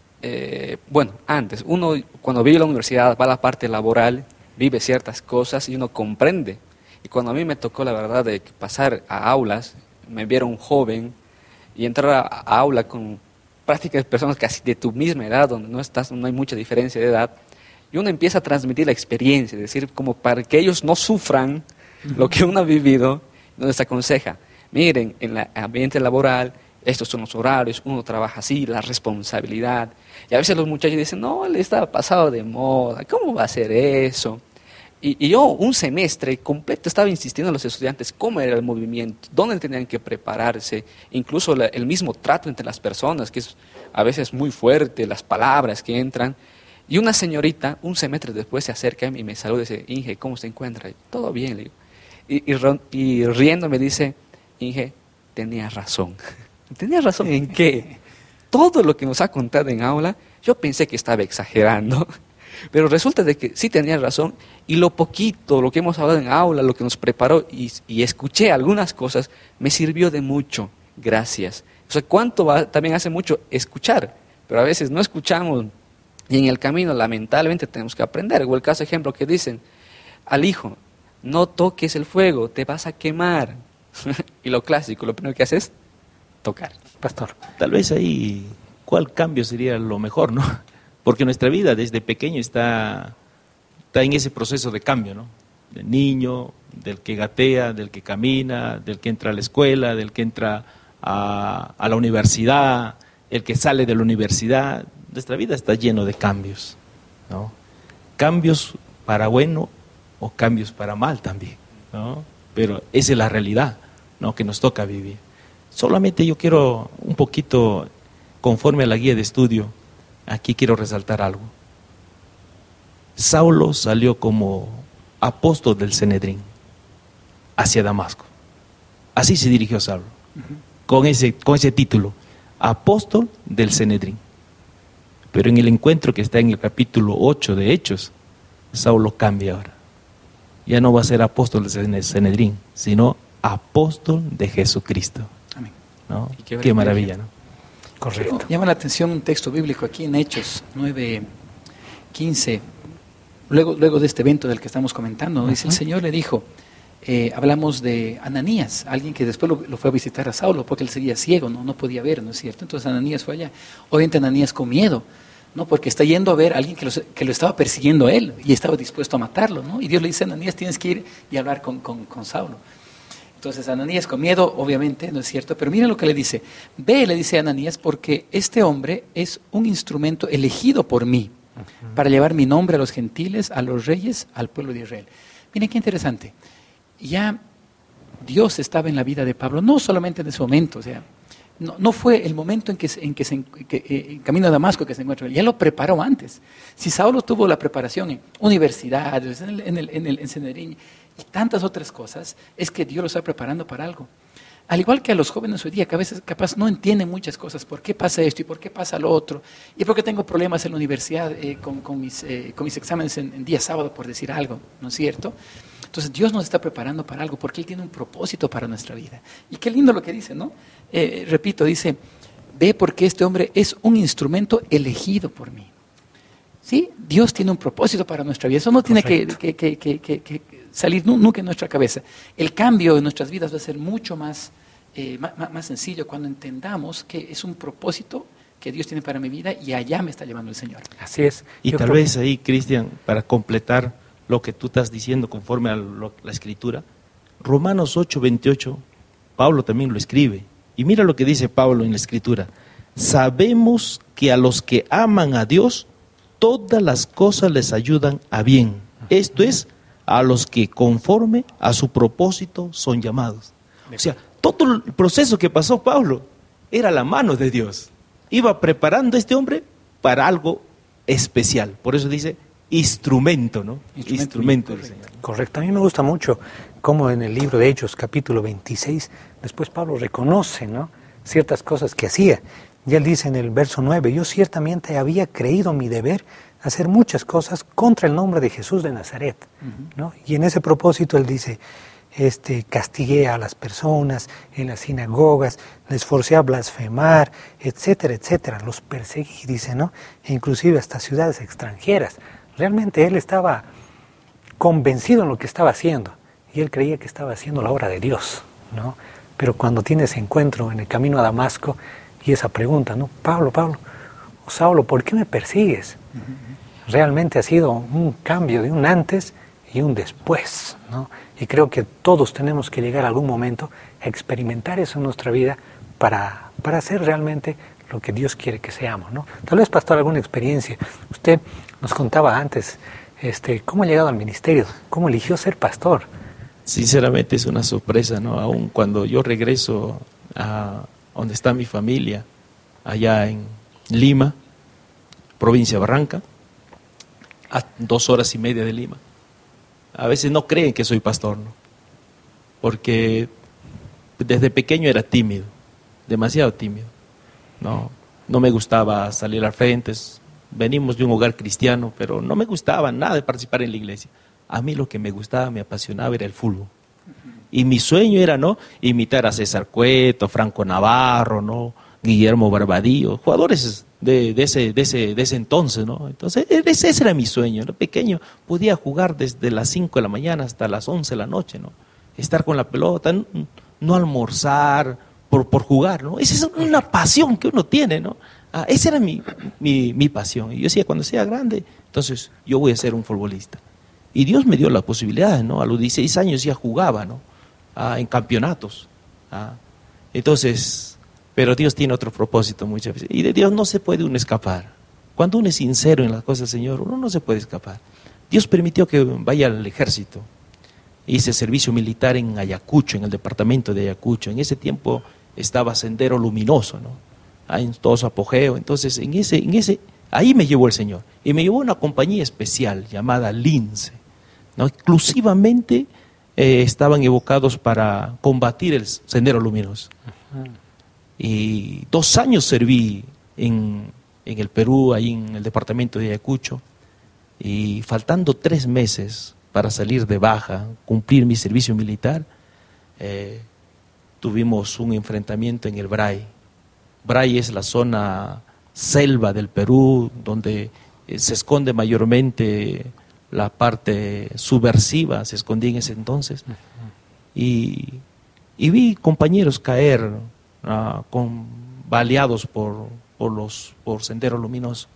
eh, bueno, antes, uno cuando vive en la universidad va a la parte laboral, vive ciertas cosas y uno comprende. Y cuando a mí me tocó la verdad de pasar a aulas, me vieron joven y entrar a, a aula con prácticamente personas casi de tu misma edad, donde no estás, no hay mucha diferencia de edad, y uno empieza a transmitir la experiencia, es decir, como para que ellos no sufran lo que uno ha vivido, donde se aconseja. Miren, en el ambiente laboral, estos son los horarios, uno trabaja así, la responsabilidad. Y a veces los muchachos dicen, no, él está pasado de moda, ¿cómo va a hacer eso? Y, y yo un semestre completo estaba insistiendo a los estudiantes cómo era el movimiento, dónde tenían que prepararse, incluso la, el mismo trato entre las personas, que es a veces muy fuerte, las palabras que entran. Y una señorita, un semestre después, se acerca y me saluda y dice, Inge, ¿cómo se encuentra? Todo bien, le digo. Y, y, y riendo me dice, Inge, tenías razón. ¿Tenías razón en qué? Todo lo que nos ha contado en aula, yo pensé que estaba exagerando, pero resulta de que sí tenía razón, y lo poquito, lo que hemos hablado en aula, lo que nos preparó, y, y escuché algunas cosas, me sirvió de mucho, gracias. O sea, ¿cuánto va? También hace mucho escuchar, pero a veces no escuchamos, y en el camino lamentablemente tenemos que aprender. O el caso ejemplo que dicen, al hijo, no toques el fuego, te vas a quemar. Y lo clásico, lo primero que haces es tocar. Pastor. Tal vez ahí, ¿cuál cambio sería lo mejor, no? Porque nuestra vida desde pequeño está, está en ese proceso de cambio, ¿no? Del niño, del que gatea, del que camina, del que entra a la escuela, del que entra a, a la universidad, el que sale de la universidad. Nuestra vida está lleno de cambios, ¿no? Cambios para bueno o cambios para mal también, ¿no? Pero esa es la realidad, ¿no?, que nos toca vivir. Solamente yo quiero un poquito, conforme a la guía de estudio, aquí quiero resaltar algo. Saulo salió como apóstol del Sanedrín hacia Damasco. Así se dirigió Saulo, uh-huh. con ese, con ese título, apóstol del Sanedrín. Pero en el encuentro que está en el capítulo ocho de Hechos, Saulo cambia ahora. Ya no va a ser apóstol del Sanedrín, sino apóstol de Jesucristo. Amén. ¿No? Qué, qué maravilla, ¿no? Correcto. Llama la atención un texto bíblico aquí en Hechos nueve quince, luego, luego de este evento del que estamos comentando, ¿no? Dice, uh-huh. el Señor le dijo, eh, hablamos de Ananías, alguien que después lo, lo fue a visitar a Saulo, porque él seguía ciego, no, no podía ver, ¿no es cierto? Entonces Ananías fue allá. Obviamente Ananías con miedo, ¿no? Porque está yendo a ver a alguien que lo, que lo estaba persiguiendo a él y estaba dispuesto a matarlo, ¿no? Y Dios le dice a Ananías, tienes que ir y hablar con, con, con Saulo. Entonces Ananías con miedo, obviamente, ¿no es cierto? Pero mira lo que le dice. Ve, le dice a Ananías, porque este hombre es un instrumento elegido por mí uh-huh. para llevar mi nombre a los gentiles, a los reyes, al pueblo de Israel. Miren qué interesante. Ya Dios estaba en la vida de Pablo, no solamente en ese momento, o sea, no, no fue el momento en que, en que, se, en que en camino a Damasco que se encuentra, ya lo preparó antes. Si Saulo tuvo la preparación en universidades, en el, en el, en el en Sanedrín y tantas otras cosas, es que Dios lo está preparando para algo. Al igual que a los jóvenes hoy día, que a veces capaz no entienden muchas cosas, por qué pasa esto y por qué pasa lo otro, y por qué tengo problemas en la universidad eh, con, con, mis, eh, con mis exámenes en, en día sábado, por decir algo, ¿no es cierto? Entonces Dios nos está preparando para algo, porque Él tiene un propósito para nuestra vida. Y qué lindo lo que dice, ¿no? Eh, repito, dice, ve porque este hombre es un instrumento elegido por mí. ¿Sí? Dios tiene un propósito para nuestra vida. Eso no Correcto. tiene que, que, que, que, que salir nunca en nuestra cabeza. El cambio en nuestras vidas va a ser mucho más, eh, más, más sencillo cuando entendamos que es un propósito que Dios tiene para mi vida y allá me está llevando el Señor. Así es. Y Yo tal creo... vez ahí, Cristian, para completar lo que tú estás diciendo conforme a lo, la Escritura, Romanos ocho, veintiocho, Pablo también lo escribe. Y mira lo que dice Pablo en la Escritura. Sabemos que a los que aman a Dios, todas las cosas les ayudan a bien. Esto es, a los que conforme a su propósito son llamados. O sea, todo el proceso que pasó Pablo era la mano de Dios. Iba preparando a este hombre para algo especial. Por eso dice instrumento, ¿no? Instrumento, instrumento del Señor. Correcto. A mí me gusta mucho cómo en el libro de Hechos, capítulo veintiséis, después Pablo reconoce, ¿no?, ciertas cosas que hacía. Y él dice en el verso nueve, yo ciertamente había creído mi deber hacer muchas cosas contra el nombre de Jesús de Nazaret, ¿no? Y en ese propósito él dice, este, castigué a las personas en las sinagogas, les forcé a blasfemar, etcétera, etcétera, los perseguí, dice, ¿no? E inclusive hasta ciudades extranjeras. Realmente él estaba convencido en lo que estaba haciendo y él creía que estaba haciendo la obra de Dios, ¿no? Pero cuando tiene ese encuentro en el camino a Damasco y esa pregunta, ¿no? Pablo, Pablo, o Saulo, ¿por qué me persigues? Uh-huh. Realmente ha sido un cambio de un antes y un después, ¿no? Y creo que todos tenemos que llegar a algún momento a experimentar eso en nuestra vida para, para hacer realmente lo que Dios quiere que seamos, ¿no? Tal vez, pastor, alguna experiencia. Usted nos contaba antes, este, cómo ha llegado al ministerio, cómo eligió ser pastor. Sinceramente es una sorpresa, ¿no? Aún cuando yo regreso a donde está mi familia, allá en Lima, provincia de Barranca, a dos horas y media de Lima. A veces no creen que soy pastor, ¿no? Porque desde pequeño era tímido, demasiado tímido. No, no me gustaba salir al frente. Venimos de un hogar cristiano, pero no me gustaba nada de participar en la iglesia. A mí lo que me gustaba, me apasionaba era el fútbol. Y mi sueño era, ¿no?, imitar a César Cueto, Franco Navarro, ¿no?, Guillermo Barbadillo, jugadores de, de, ese, de, ese, de ese entonces, ¿no? Entonces, ese, ese era mi sueño. Era pequeño, podía jugar desde las cinco de la mañana hasta las once de la noche, ¿no? Estar con la pelota, no, no almorzar por, por jugar, ¿no? Esa es una pasión que uno tiene, ¿no? Ah, esa era mi, mi, mi pasión. Y yo decía, cuando sea grande, entonces yo voy a ser un futbolista. Y Dios me dio la posibilidad, ¿no? A los dieciséis años ya jugaba, ¿no? Ah, en campeonatos. Ah, entonces, pero Dios tiene otro propósito muchas veces. Y de Dios no se puede uno escapar. Cuando uno es sincero en las cosas del Señor, uno no se puede escapar. Dios permitió que vaya al ejército. Hice servicio militar en Ayacucho, en el departamento de Ayacucho. En ese tiempo estaba Sendero Luminoso, ¿no? Ah, en todo su apogeo. Entonces, en ese, en ese, ahí me llevó el Señor. Y me llevó a una compañía especial llamada Lince, ¿no? Exclusivamente eh, estaban evocados para combatir el Sendero Luminoso. Uh-huh. Y dos años serví en, en el Perú, ahí en el departamento de Ayacucho. Y faltando tres meses para salir de baja, cumplir mi servicio militar, eh, tuvimos un enfrentamiento en el Bray. Bray es la zona selva del Perú, donde eh, se esconde mayormente la parte subversiva, se escondía en ese entonces. Uh-huh. Y, y vi compañeros caer uh, con, baleados por, por, los, por Sendero Luminoso.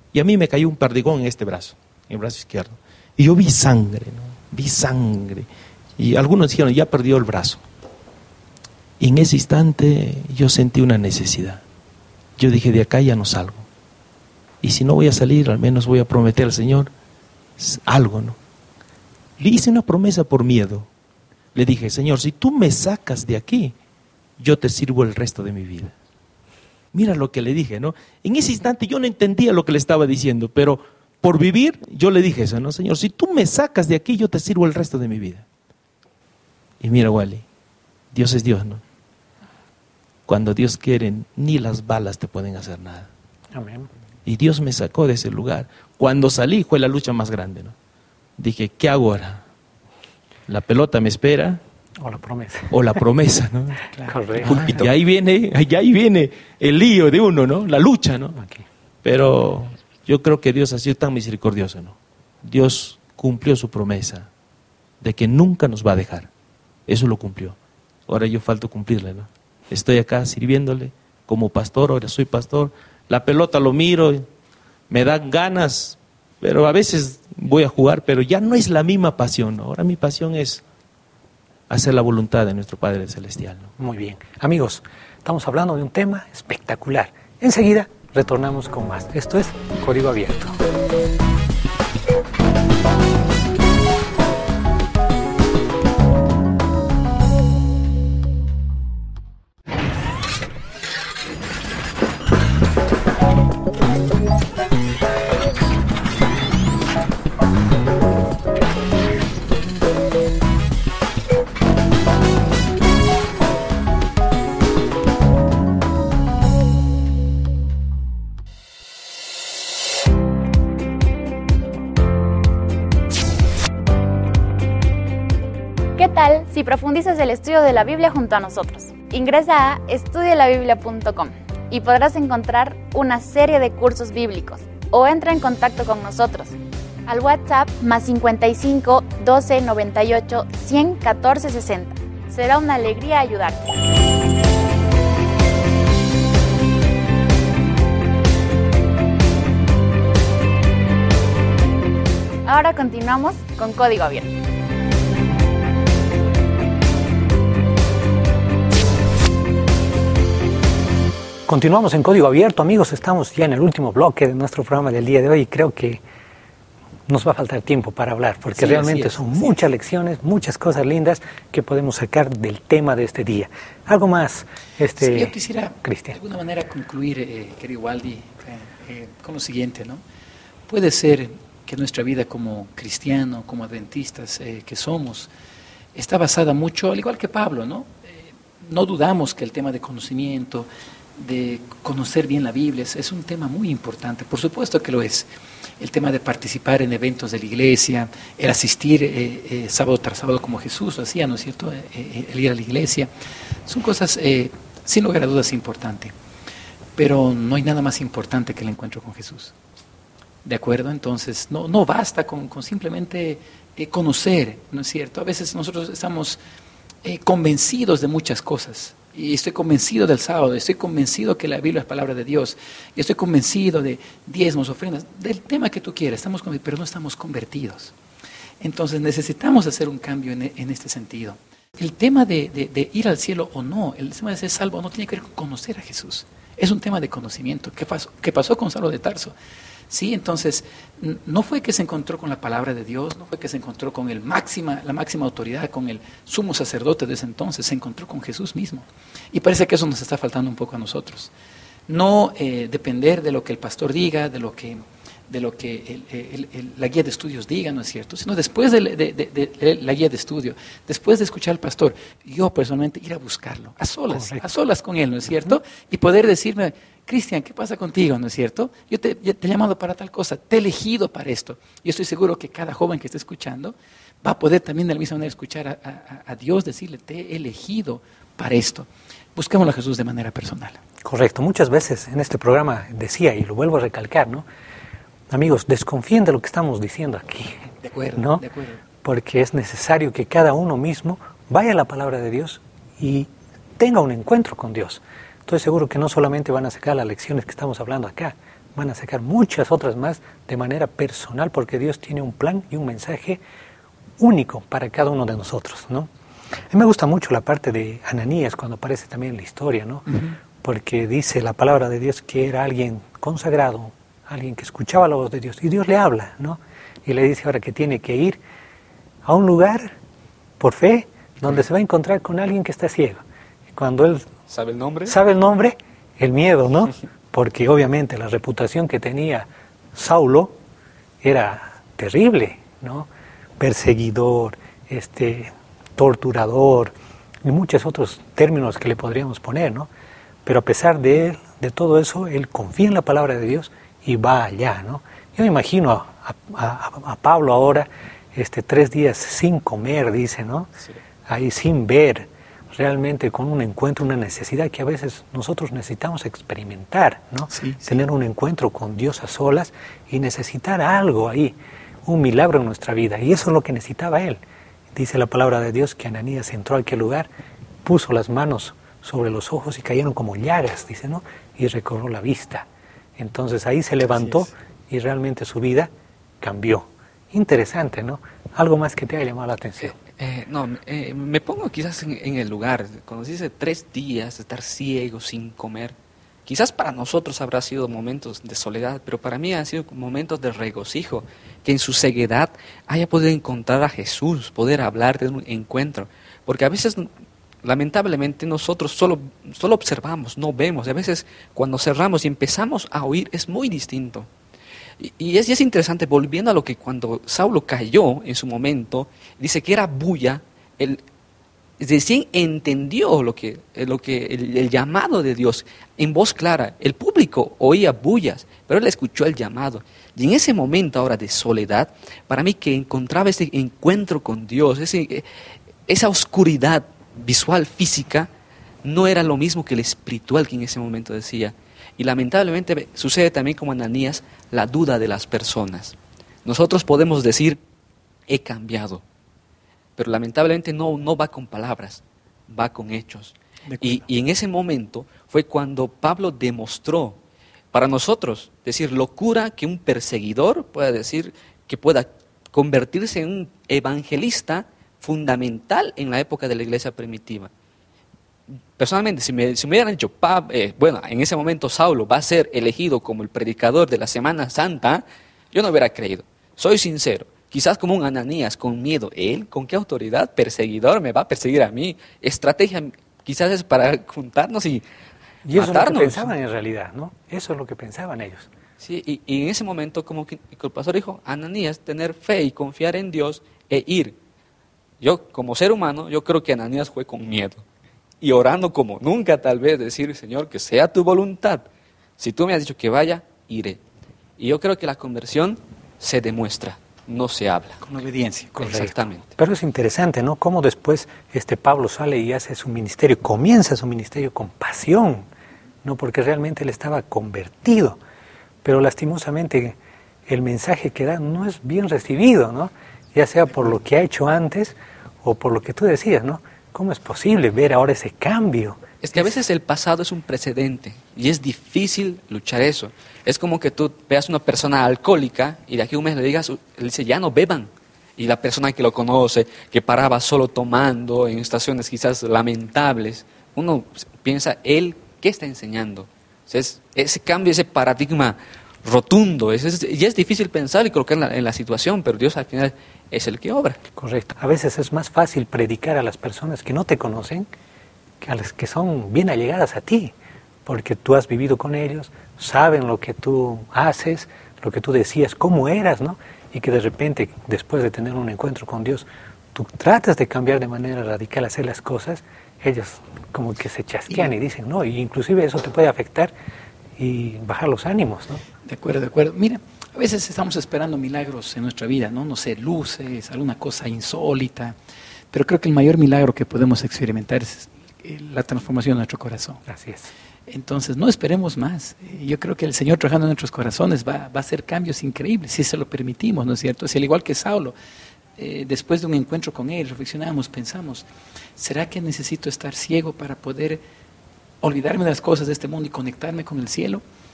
y a mí me cayó un perdigón en este brazo, en el brazo izquierdo. Y yo vi sangre, ¿no? Vi sangre. Y algunos dijeron, ya perdió el brazo. Y en ese instante yo sentí una necesidad. Yo dije, de acá ya no salgo. Y si no voy a salir, al menos voy a prometer al Señor algo, ¿no? Le hice una promesa por miedo. Le dije, Señor, si tú me sacas de aquí, yo te sirvo el resto de mi vida. Mira lo que le dije, ¿no? En ese instante yo no entendía lo que le estaba diciendo, pero por vivir yo le dije eso, ¿no? Señor, si tú me sacas de aquí, yo te sirvo el resto de mi vida. Y mira, Wally, Dios es Dios, ¿no? Cuando Dios quiere, ni las balas te pueden hacer nada. Amén. Y Dios me sacó de ese lugar. Cuando salí fue la lucha más grande, ¿no? Dije, ¿qué hago ahora? La pelota me espera. O la promesa. O la promesa, ¿no? Claro. Correcto. Y ahí viene, ahí viene el lío de uno, ¿no? La lucha, ¿no? Okay. Pero yo creo que Dios ha sido tan misericordioso, ¿no? Dios cumplió su promesa de que nunca nos va a dejar. Eso lo cumplió. Ahora yo falto cumplirle, ¿no? Estoy acá sirviéndole como pastor, ahora soy pastor. La pelota lo miro, me dan ganas, pero a veces voy a jugar, pero ya no es la misma pasión, ¿no? Ahora mi pasión es hacer la voluntad de nuestro Padre Celestial, ¿no? Muy bien. Amigos, estamos hablando de un tema espectacular. Enseguida retornamos con más. Esto es Código Abierto. ¿Qué tal si profundizas el estudio de la Biblia junto a nosotros? Ingresa a estudia la biblia punto com y podrás encontrar una serie de cursos bíblicos o entra en contacto con nosotros al WhatsApp más cincuenta y cinco, doce, noventa y ocho, cien, catorce, sesenta. Será una alegría ayudarte. Ahora continuamos con Código Abierto. Continuamos en Código Abierto, amigos. Estamos ya en el último bloque de nuestro programa del día de hoy y creo que nos va a faltar tiempo para hablar porque sí, realmente es, son muchas es. lecciones, muchas cosas lindas que podemos sacar del tema de este día. Algo más, este, sí, yo quisiera Cristian. de alguna manera concluir, eh, querido Waldi, eh, eh, con lo siguiente, ¿no? Puede ser que nuestra vida como cristiano, como adventistas eh, que somos, está basada mucho, al igual que Pablo, ¿no? Eh, no dudamos que el tema de conocimiento, de conocer bien la Biblia, es, es un tema muy importante, por supuesto que lo es. El tema de participar en eventos de la iglesia, el asistir eh, eh, sábado tras sábado como Jesús lo hacía, ¿no es cierto?, eh, eh, el ir a la iglesia, son cosas eh, sin lugar a dudas importantes, pero no hay nada más importante que el encuentro con Jesús. ¿De acuerdo? Entonces, no, no basta con, con simplemente eh, conocer, ¿no es cierto? A veces nosotros estamos eh, convencidos de muchas cosas. Y estoy convencido del sábado, estoy convencido que la Biblia es palabra de Dios, y estoy convencido de diezmos, ofrendas, del tema que tú quieras, estamos, pero no estamos convertidos. Entonces necesitamos hacer un cambio en, en este sentido. El tema de, de, de ir al cielo o no, el tema de ser salvo no tiene que ver con conocer a Jesús, es un tema de conocimiento. ¿Qué pasó, qué pasó con Saulo de Tarso? Sí, entonces, no fue que se encontró con la palabra de Dios, no fue que se encontró con el máxima, la máxima autoridad, con el sumo sacerdote de ese entonces, se encontró con Jesús mismo. Y parece que eso nos está faltando un poco a nosotros. No eh, depender de lo que el pastor diga, de lo que, de lo que el, el, el, la guía de estudios diga, ¿no es cierto? Sino después de, de, de, de la guía de estudio, después de escuchar al pastor, yo personalmente ir a buscarlo, a solas, Correcto. a solas con él, ¿no es cierto? Uh-huh. Y poder decirme, Cristian, ¿qué pasa contigo? ¿No es cierto? Yo te, te he llamado para tal cosa, te he elegido para esto. Yo estoy seguro que cada joven que esté escuchando va a poder también de la misma manera escuchar a, a, a Dios decirle, te he elegido para esto. Busquémoslo a Jesús de manera personal. Correcto. Muchas veces en este programa decía, y lo vuelvo a recalcar, ¿no? Amigos, desconfíen de lo que estamos diciendo aquí. De acuerdo, ¿no? de acuerdo. Porque es necesario que cada uno mismo vaya a la palabra de Dios y tenga un encuentro con Dios. Estoy seguro que no solamente van a sacar las lecciones que estamos hablando acá, van a sacar muchas otras más de manera personal, porque Dios tiene un plan y un mensaje único para cada uno de nosotros, ¿no? A mí me gusta mucho la parte de Ananías cuando aparece también en la historia, ¿no? Uh-huh. Porque dice la palabra de Dios que era alguien consagrado, alguien que escuchaba la voz de Dios, y Dios le habla, ¿no? Y le dice ahora que tiene que ir a un lugar, por fe, donde se va a encontrar con alguien que está ciego. Y cuando él ¿Sabe el nombre? Sabe el nombre, el miedo, ¿no? Porque obviamente la reputación que tenía Saulo era terrible, ¿no? Perseguidor, este, torturador, y muchos otros términos que le podríamos poner, ¿no? Pero a pesar de él, de todo eso, él confía en la palabra de Dios y va allá, ¿no? Yo me imagino a, a, a Pablo ahora, este, tres días sin comer, dice, ¿no? Sí. Ahí sin ver, realmente con un encuentro, una necesidad que a veces nosotros necesitamos experimentar, ¿no? Sí, sí. Tener un encuentro con Dios a solas y necesitar algo ahí, un milagro en nuestra vida. Y eso es lo que necesitaba él. Dice la palabra de Dios que Ananías entró a aquel lugar, puso las manos sobre los ojos y cayeron como llagas, dice, ¿no? Y recobró la vista. Entonces ahí se levantó y realmente su vida cambió. Interesante, ¿no? Algo más que te haya llamado la atención. Eh, no, eh, me pongo quizás en, en el lugar, cuando se dice tres días de estar ciego, sin comer, quizás para nosotros habrá sido momentos de soledad, pero para mí han sido momentos de regocijo, que en su ceguedad haya podido encontrar a Jesús, poder hablar de un encuentro, porque a veces, lamentablemente, nosotros solo, solo observamos, no vemos, y a veces cuando cerramos y empezamos a oír es muy distinto. Y es, y es interesante, volviendo a lo que cuando Saulo cayó en su momento, dice que era bulla, él recién entendió lo que, lo que el, el llamado de Dios en voz clara. El público oía bullas, pero él escuchó el llamado. Y en ese momento ahora de soledad, para mí que encontraba ese encuentro con Dios, ese, esa oscuridad visual, física, no era lo mismo que el espiritual que en ese momento decía. Y lamentablemente sucede también como Ananías, la duda de las personas. Nosotros podemos decir, he cambiado, pero lamentablemente no, no va con palabras, va con hechos. Y, y en ese momento fue cuando Pablo demostró, para nosotros, decir, locura que un perseguidor pueda decir, que pueda convertirse en un evangelista fundamental en la época de la iglesia primitiva. Personalmente, si me, si me hubieran dicho, eh, bueno, en ese momento Saulo va a ser elegido como el predicador de la Semana Santa, yo no hubiera creído. Soy sincero, quizás como un Ananías, con miedo. ¿Él? ¿Con qué autoridad? ¿Perseguidor? ¿Me va a perseguir a mí? Estrategia quizás es para juntarnos y, y eso matarnos. Es lo que pensaban en realidad, ¿no? Eso es lo que pensaban ellos. Sí, y, y en ese momento como que el pastor dijo, Ananías, tener fe y confiar en Dios e ir. Yo, como ser humano, yo creo que Ananías fue con miedo. Y orando como nunca, tal vez, decir, Señor, que sea tu voluntad. Si tú me has dicho que vaya, iré. Y yo creo que la conversión se demuestra, no se habla. Con obediencia. Correcto. Exactamente. Pero es interesante, ¿no? Cómo después este Pablo sale y hace su ministerio, comienza su ministerio con pasión, ¿no? Porque realmente él estaba convertido. Pero lastimosamente el mensaje que da no es bien recibido, ¿no? Ya sea por lo que ha hecho antes o por lo que tú decías, ¿no? ¿Cómo es posible ver ahora ese cambio? Es que a veces el pasado es un precedente y es difícil luchar eso. Es como que tú veas una persona alcohólica y de aquí a un mes le digas, él dice, ya no beban. Y la persona que lo conoce, que paraba solo tomando en estaciones quizás lamentables, uno piensa, ¿él qué está enseñando? O sea, es, ese cambio, ese paradigma rotundo, es, es, y es difícil pensar y colocar en la, en la situación, pero Dios al final es el que obra. Correcto. A veces es más fácil predicar a las personas que no te conocen que a las que son bien allegadas a ti, porque tú has vivido con ellos, saben lo que tú haces, lo que tú decías, cómo eras, ¿no? Y que de repente, después de tener un encuentro con Dios, tú tratas de cambiar de manera radical, hacer las cosas, ellos como que se chasquean y dicen, no, y inclusive eso te puede afectar y bajar los ánimos, ¿no? De acuerdo, de acuerdo. Mira, a veces estamos esperando milagros en nuestra vida, ¿no? No sé, luces, alguna cosa insólita, pero creo que el mayor milagro que podemos experimentar es la transformación de nuestro corazón. Así es. Entonces, no esperemos más. Yo creo que el Señor trabajando en nuestros corazones va, va a hacer cambios increíbles, si se lo permitimos, ¿no es cierto? Es al igual que Saulo, eh, después de un encuentro con él, reflexionamos, pensamos, ¿será que necesito estar ciego para poder olvidarme de las cosas de este mundo y conectarme con el cielo?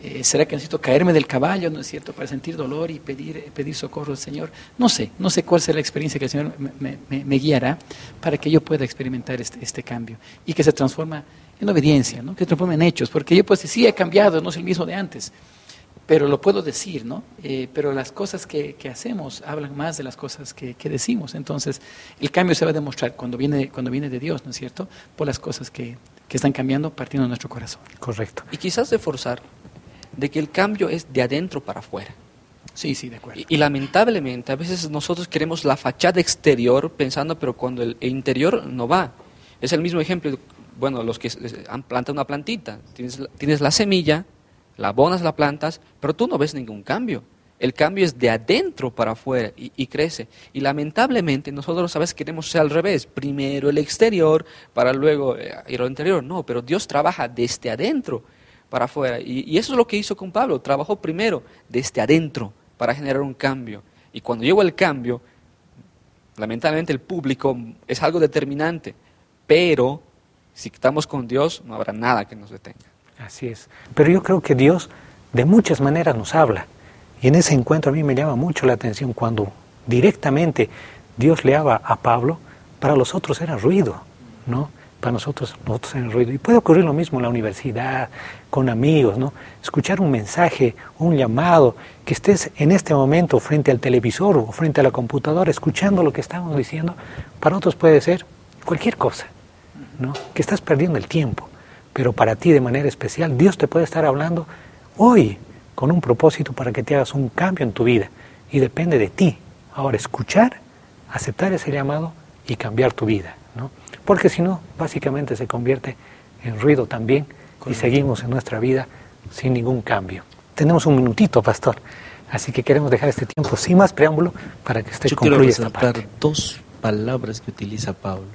Eh, ¿Será que necesito caerme del caballo, no es cierto, para sentir dolor y pedir, pedir socorro al Señor? No sé, no sé cuál será la experiencia que el Señor me, me, me guiará para que yo pueda experimentar este, este cambio y que se transforma en obediencia, ¿no? Que se transforma en hechos, porque yo pues sí he cambiado, no soy el mismo de antes, pero lo puedo decir, ¿no? Eh, pero las cosas que, que hacemos hablan más de las cosas que, que decimos. Entonces, el cambio se va a demostrar cuando viene, cuando viene de Dios, ¿no es cierto? Por las cosas que, que están cambiando partiendo de nuestro corazón. Correcto. Y quizás reforzar de que el cambio es de adentro para afuera. Sí, sí, de acuerdo. Y, y lamentablemente, a veces nosotros queremos la fachada exterior pensando, pero cuando el, el interior no va. Es el mismo ejemplo, bueno, los que han plantado una plantita, tienes, tienes la semilla, la abonas, la plantas, pero tú no ves ningún cambio. El cambio es de adentro para afuera y, y crece. Y lamentablemente nosotros a veces queremos ser al revés. Primero el exterior para luego eh, ir al interior. No, pero Dios trabaja desde adentro para afuera. Y, y eso es lo que hizo con Pablo. Trabajó primero desde adentro para generar un cambio. Y cuando llegó el cambio, lamentablemente el público es algo determinante. Pero si estamos con Dios, no habrá nada que nos detenga. Así es. Pero yo creo que Dios de muchas maneras nos habla. Y en ese encuentro a mí me llama mucho la atención cuando directamente Dios le habla a Pablo, para los otros era ruido, ¿no? Para nosotros, nosotros era ruido. Y puede ocurrir lo mismo en la universidad, con amigos, ¿no? Escuchar un mensaje, un llamado, que estés en este momento frente al televisor o frente a la computadora escuchando lo que estamos diciendo, para otros puede ser cualquier cosa, ¿no? Que estás perdiendo el tiempo. Pero para ti de manera especial, Dios te puede estar hablando hoy con un propósito para que te hagas un cambio en tu vida. Y depende de ti. Ahora, escuchar, aceptar ese llamado y cambiar tu vida, ¿no? Porque si no, básicamente se convierte en ruido también. Correcto. Y seguimos en nuestra vida sin ningún cambio. Tenemos un minutito, pastor. Así que queremos dejar este tiempo sin más preámbulo para que usted Yo concluya esta parte. Yo quiero resaltar dos palabras que utiliza Pablo.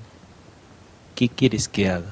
¿Qué quieres que haga?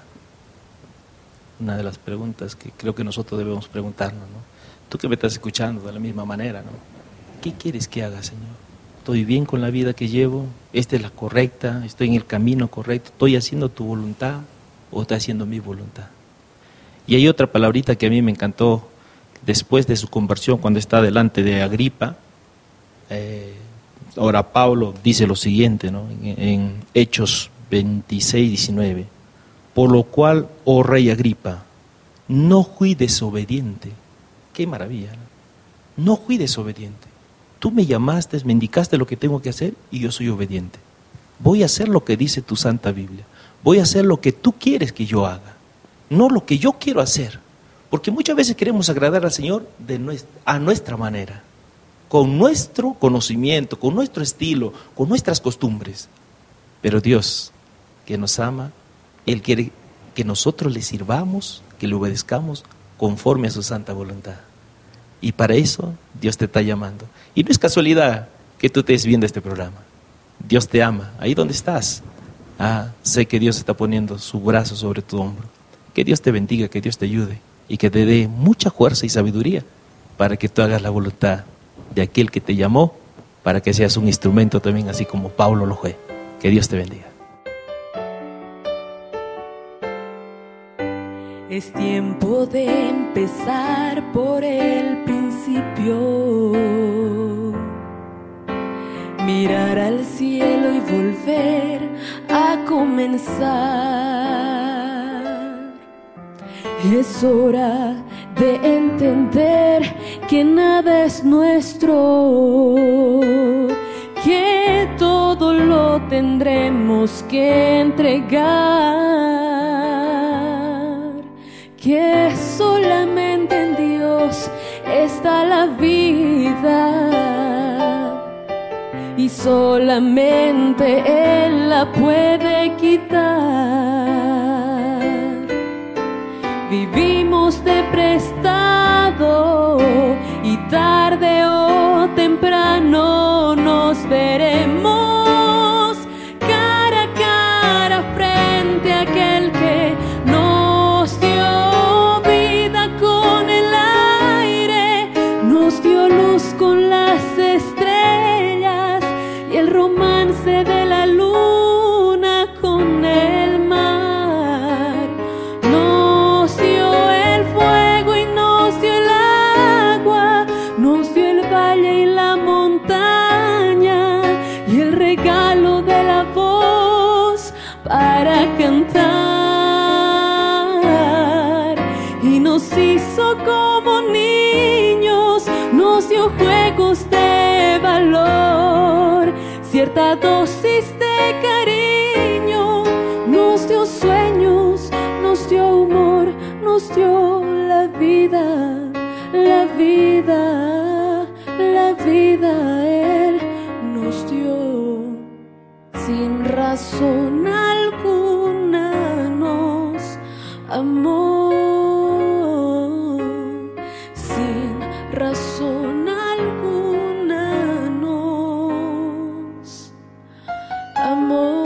Una de las preguntas que creo que nosotros debemos preguntarnos, ¿no? Tú que me estás escuchando de la misma manera, ¿no? ¿Qué quieres que haga, Señor? ¿Estoy bien con la vida que llevo? ¿Esta es la correcta? ¿Estoy en el camino correcto? ¿Estoy haciendo tu voluntad o estoy haciendo mi voluntad? Y hay otra palabrita que a mí me encantó después de su conversión, cuando está delante de Agripa. Eh, ahora Pablo dice lo siguiente, ¿no? En, en Hechos veintiséis, diecinueve. Por lo cual, oh rey Agripa, no fui desobediente. Qué maravilla, ¿no? No fui desobediente. Tú me llamaste, me indicaste lo que tengo que hacer y yo soy obediente. Voy a hacer lo que dice tu Santa Biblia. Voy a hacer lo que tú quieres que yo haga, no lo que yo quiero hacer. Porque muchas veces queremos agradar al Señor de nuestra, a nuestra manera, con nuestro conocimiento, con nuestro estilo, con nuestras costumbres. Pero Dios, que nos ama, Él quiere que nosotros le sirvamos, que le obedezcamos conforme a su santa voluntad. Y para eso Dios te está llamando. Y no es casualidad que tú estés viendo este programa. Dios te ama, ahí donde estás. Ah, sé que Dios está poniendo su brazo sobre tu hombro. Que Dios te bendiga, que Dios te ayude y que te dé mucha fuerza y sabiduría para que tú hagas la voluntad de aquel que te llamó, para que seas un instrumento también, así como Pablo lo fue. Que Dios te bendiga. Es tiempo de empezar por el principio, mirar al cielo y volver a comenzar. Es hora de entender que nada es nuestro, que todo lo tendremos que entregar, que solamente en Dios está la vida y solamente Él la puede quitar. Vivimos de prestado y tarde o temprano nos veremos cara a cara frente a aquel que nos dio vida con el aire, nos dio luz con las estrellas y el romance de la luna con el mar. Nos dio el fuego y nos dio el regalo de la voz para cantar, y nos hizo como niños, nos dio juegos de valor, cierta dosis de cariño, nos dio sueños, nos dio humor, nos dio la vida, la vida, la vida Él nos dio. Sin razón alguna nos amó, sin razón alguna nos amó.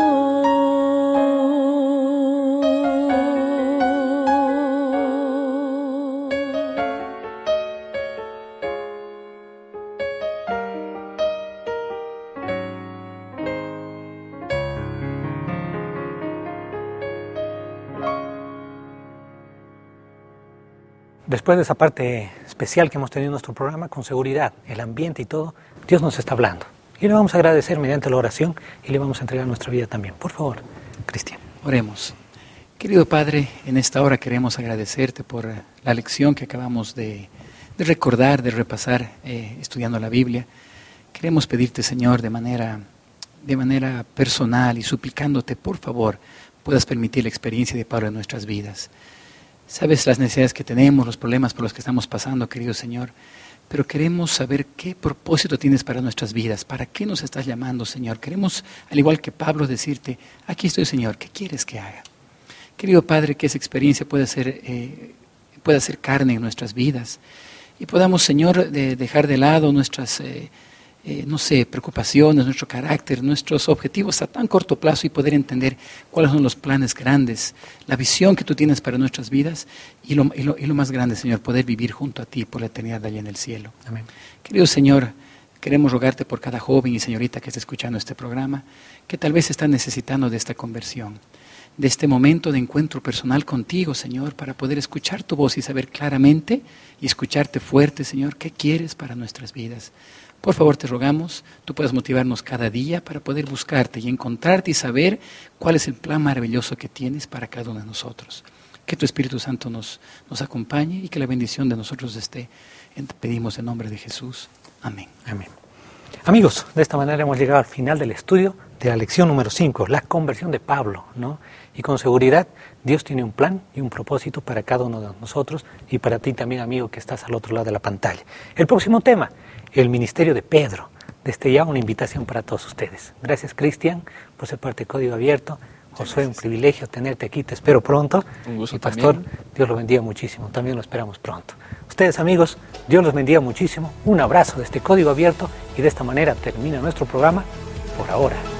Después de esa parte especial que hemos tenido en nuestro programa, con seguridad, el ambiente y todo, Dios nos está hablando. Y le vamos a agradecer mediante la oración y le vamos a entregar nuestra vida también. Por favor, Cristian. Oremos. Querido Padre, en esta hora queremos agradecerte por la lección que acabamos de, de recordar, de repasar, eh, estudiando la Biblia. Queremos pedirte, Señor, de manera, de manera personal y suplicándote, por favor, puedas permitir la experiencia de Pablo en nuestras vidas. Sabes las necesidades que tenemos, los problemas por los que estamos pasando, querido Señor, pero queremos saber qué propósito tienes para nuestras vidas, para qué nos estás llamando, Señor. Queremos, al igual que Pablo, decirte, aquí estoy, Señor, ¿qué quieres que haga? Querido Padre, que esa experiencia pueda ser, eh, pueda ser carne en nuestras vidas y podamos, Señor, de dejar de lado nuestras, eh, eh, no sé, preocupaciones, nuestro carácter, nuestros objetivos a tan corto plazo y poder entender cuáles son los planes grandes, la visión que tú tienes para nuestras vidas y lo, y lo, y lo más grande, Señor, poder vivir junto a ti por la eternidad allá en el cielo. Amén. Querido Señor, queremos rogarte por cada joven y señorita que está escuchando este programa, que tal vez está necesitando de esta conversión, de este momento de encuentro personal contigo, Señor, para poder escuchar tu voz y saber claramente y escucharte fuerte, Señor, qué quieres para nuestras vidas. Por favor, te rogamos, tú puedas motivarnos cada día para poder buscarte y encontrarte y saber cuál es el plan maravilloso que tienes para cada uno de nosotros. Que tu Espíritu Santo nos, nos acompañe y que la bendición de nosotros esté. Te pedimos en nombre de Jesús. Amén. Amén. Amigos, de esta manera hemos llegado al final del estudio de la lección número cinco, la conversión de Pablo, ¿no? Y con seguridad, Dios tiene un plan y un propósito para cada uno de nosotros y para ti también, amigo, que estás al otro lado de la pantalla. El próximo tema, el ministerio de Pedro. Desde ya una invitación para todos ustedes. Gracias, Cristian, por ser parte de Código Abierto. Josué, un privilegio tenerte aquí, te espero pronto. Un gusto. Y Pastor, también. Dios lo bendiga muchísimo, también lo esperamos pronto. Ustedes, amigos, Dios los bendiga muchísimo. Un abrazo desde Código Abierto y de esta manera termina nuestro programa por ahora.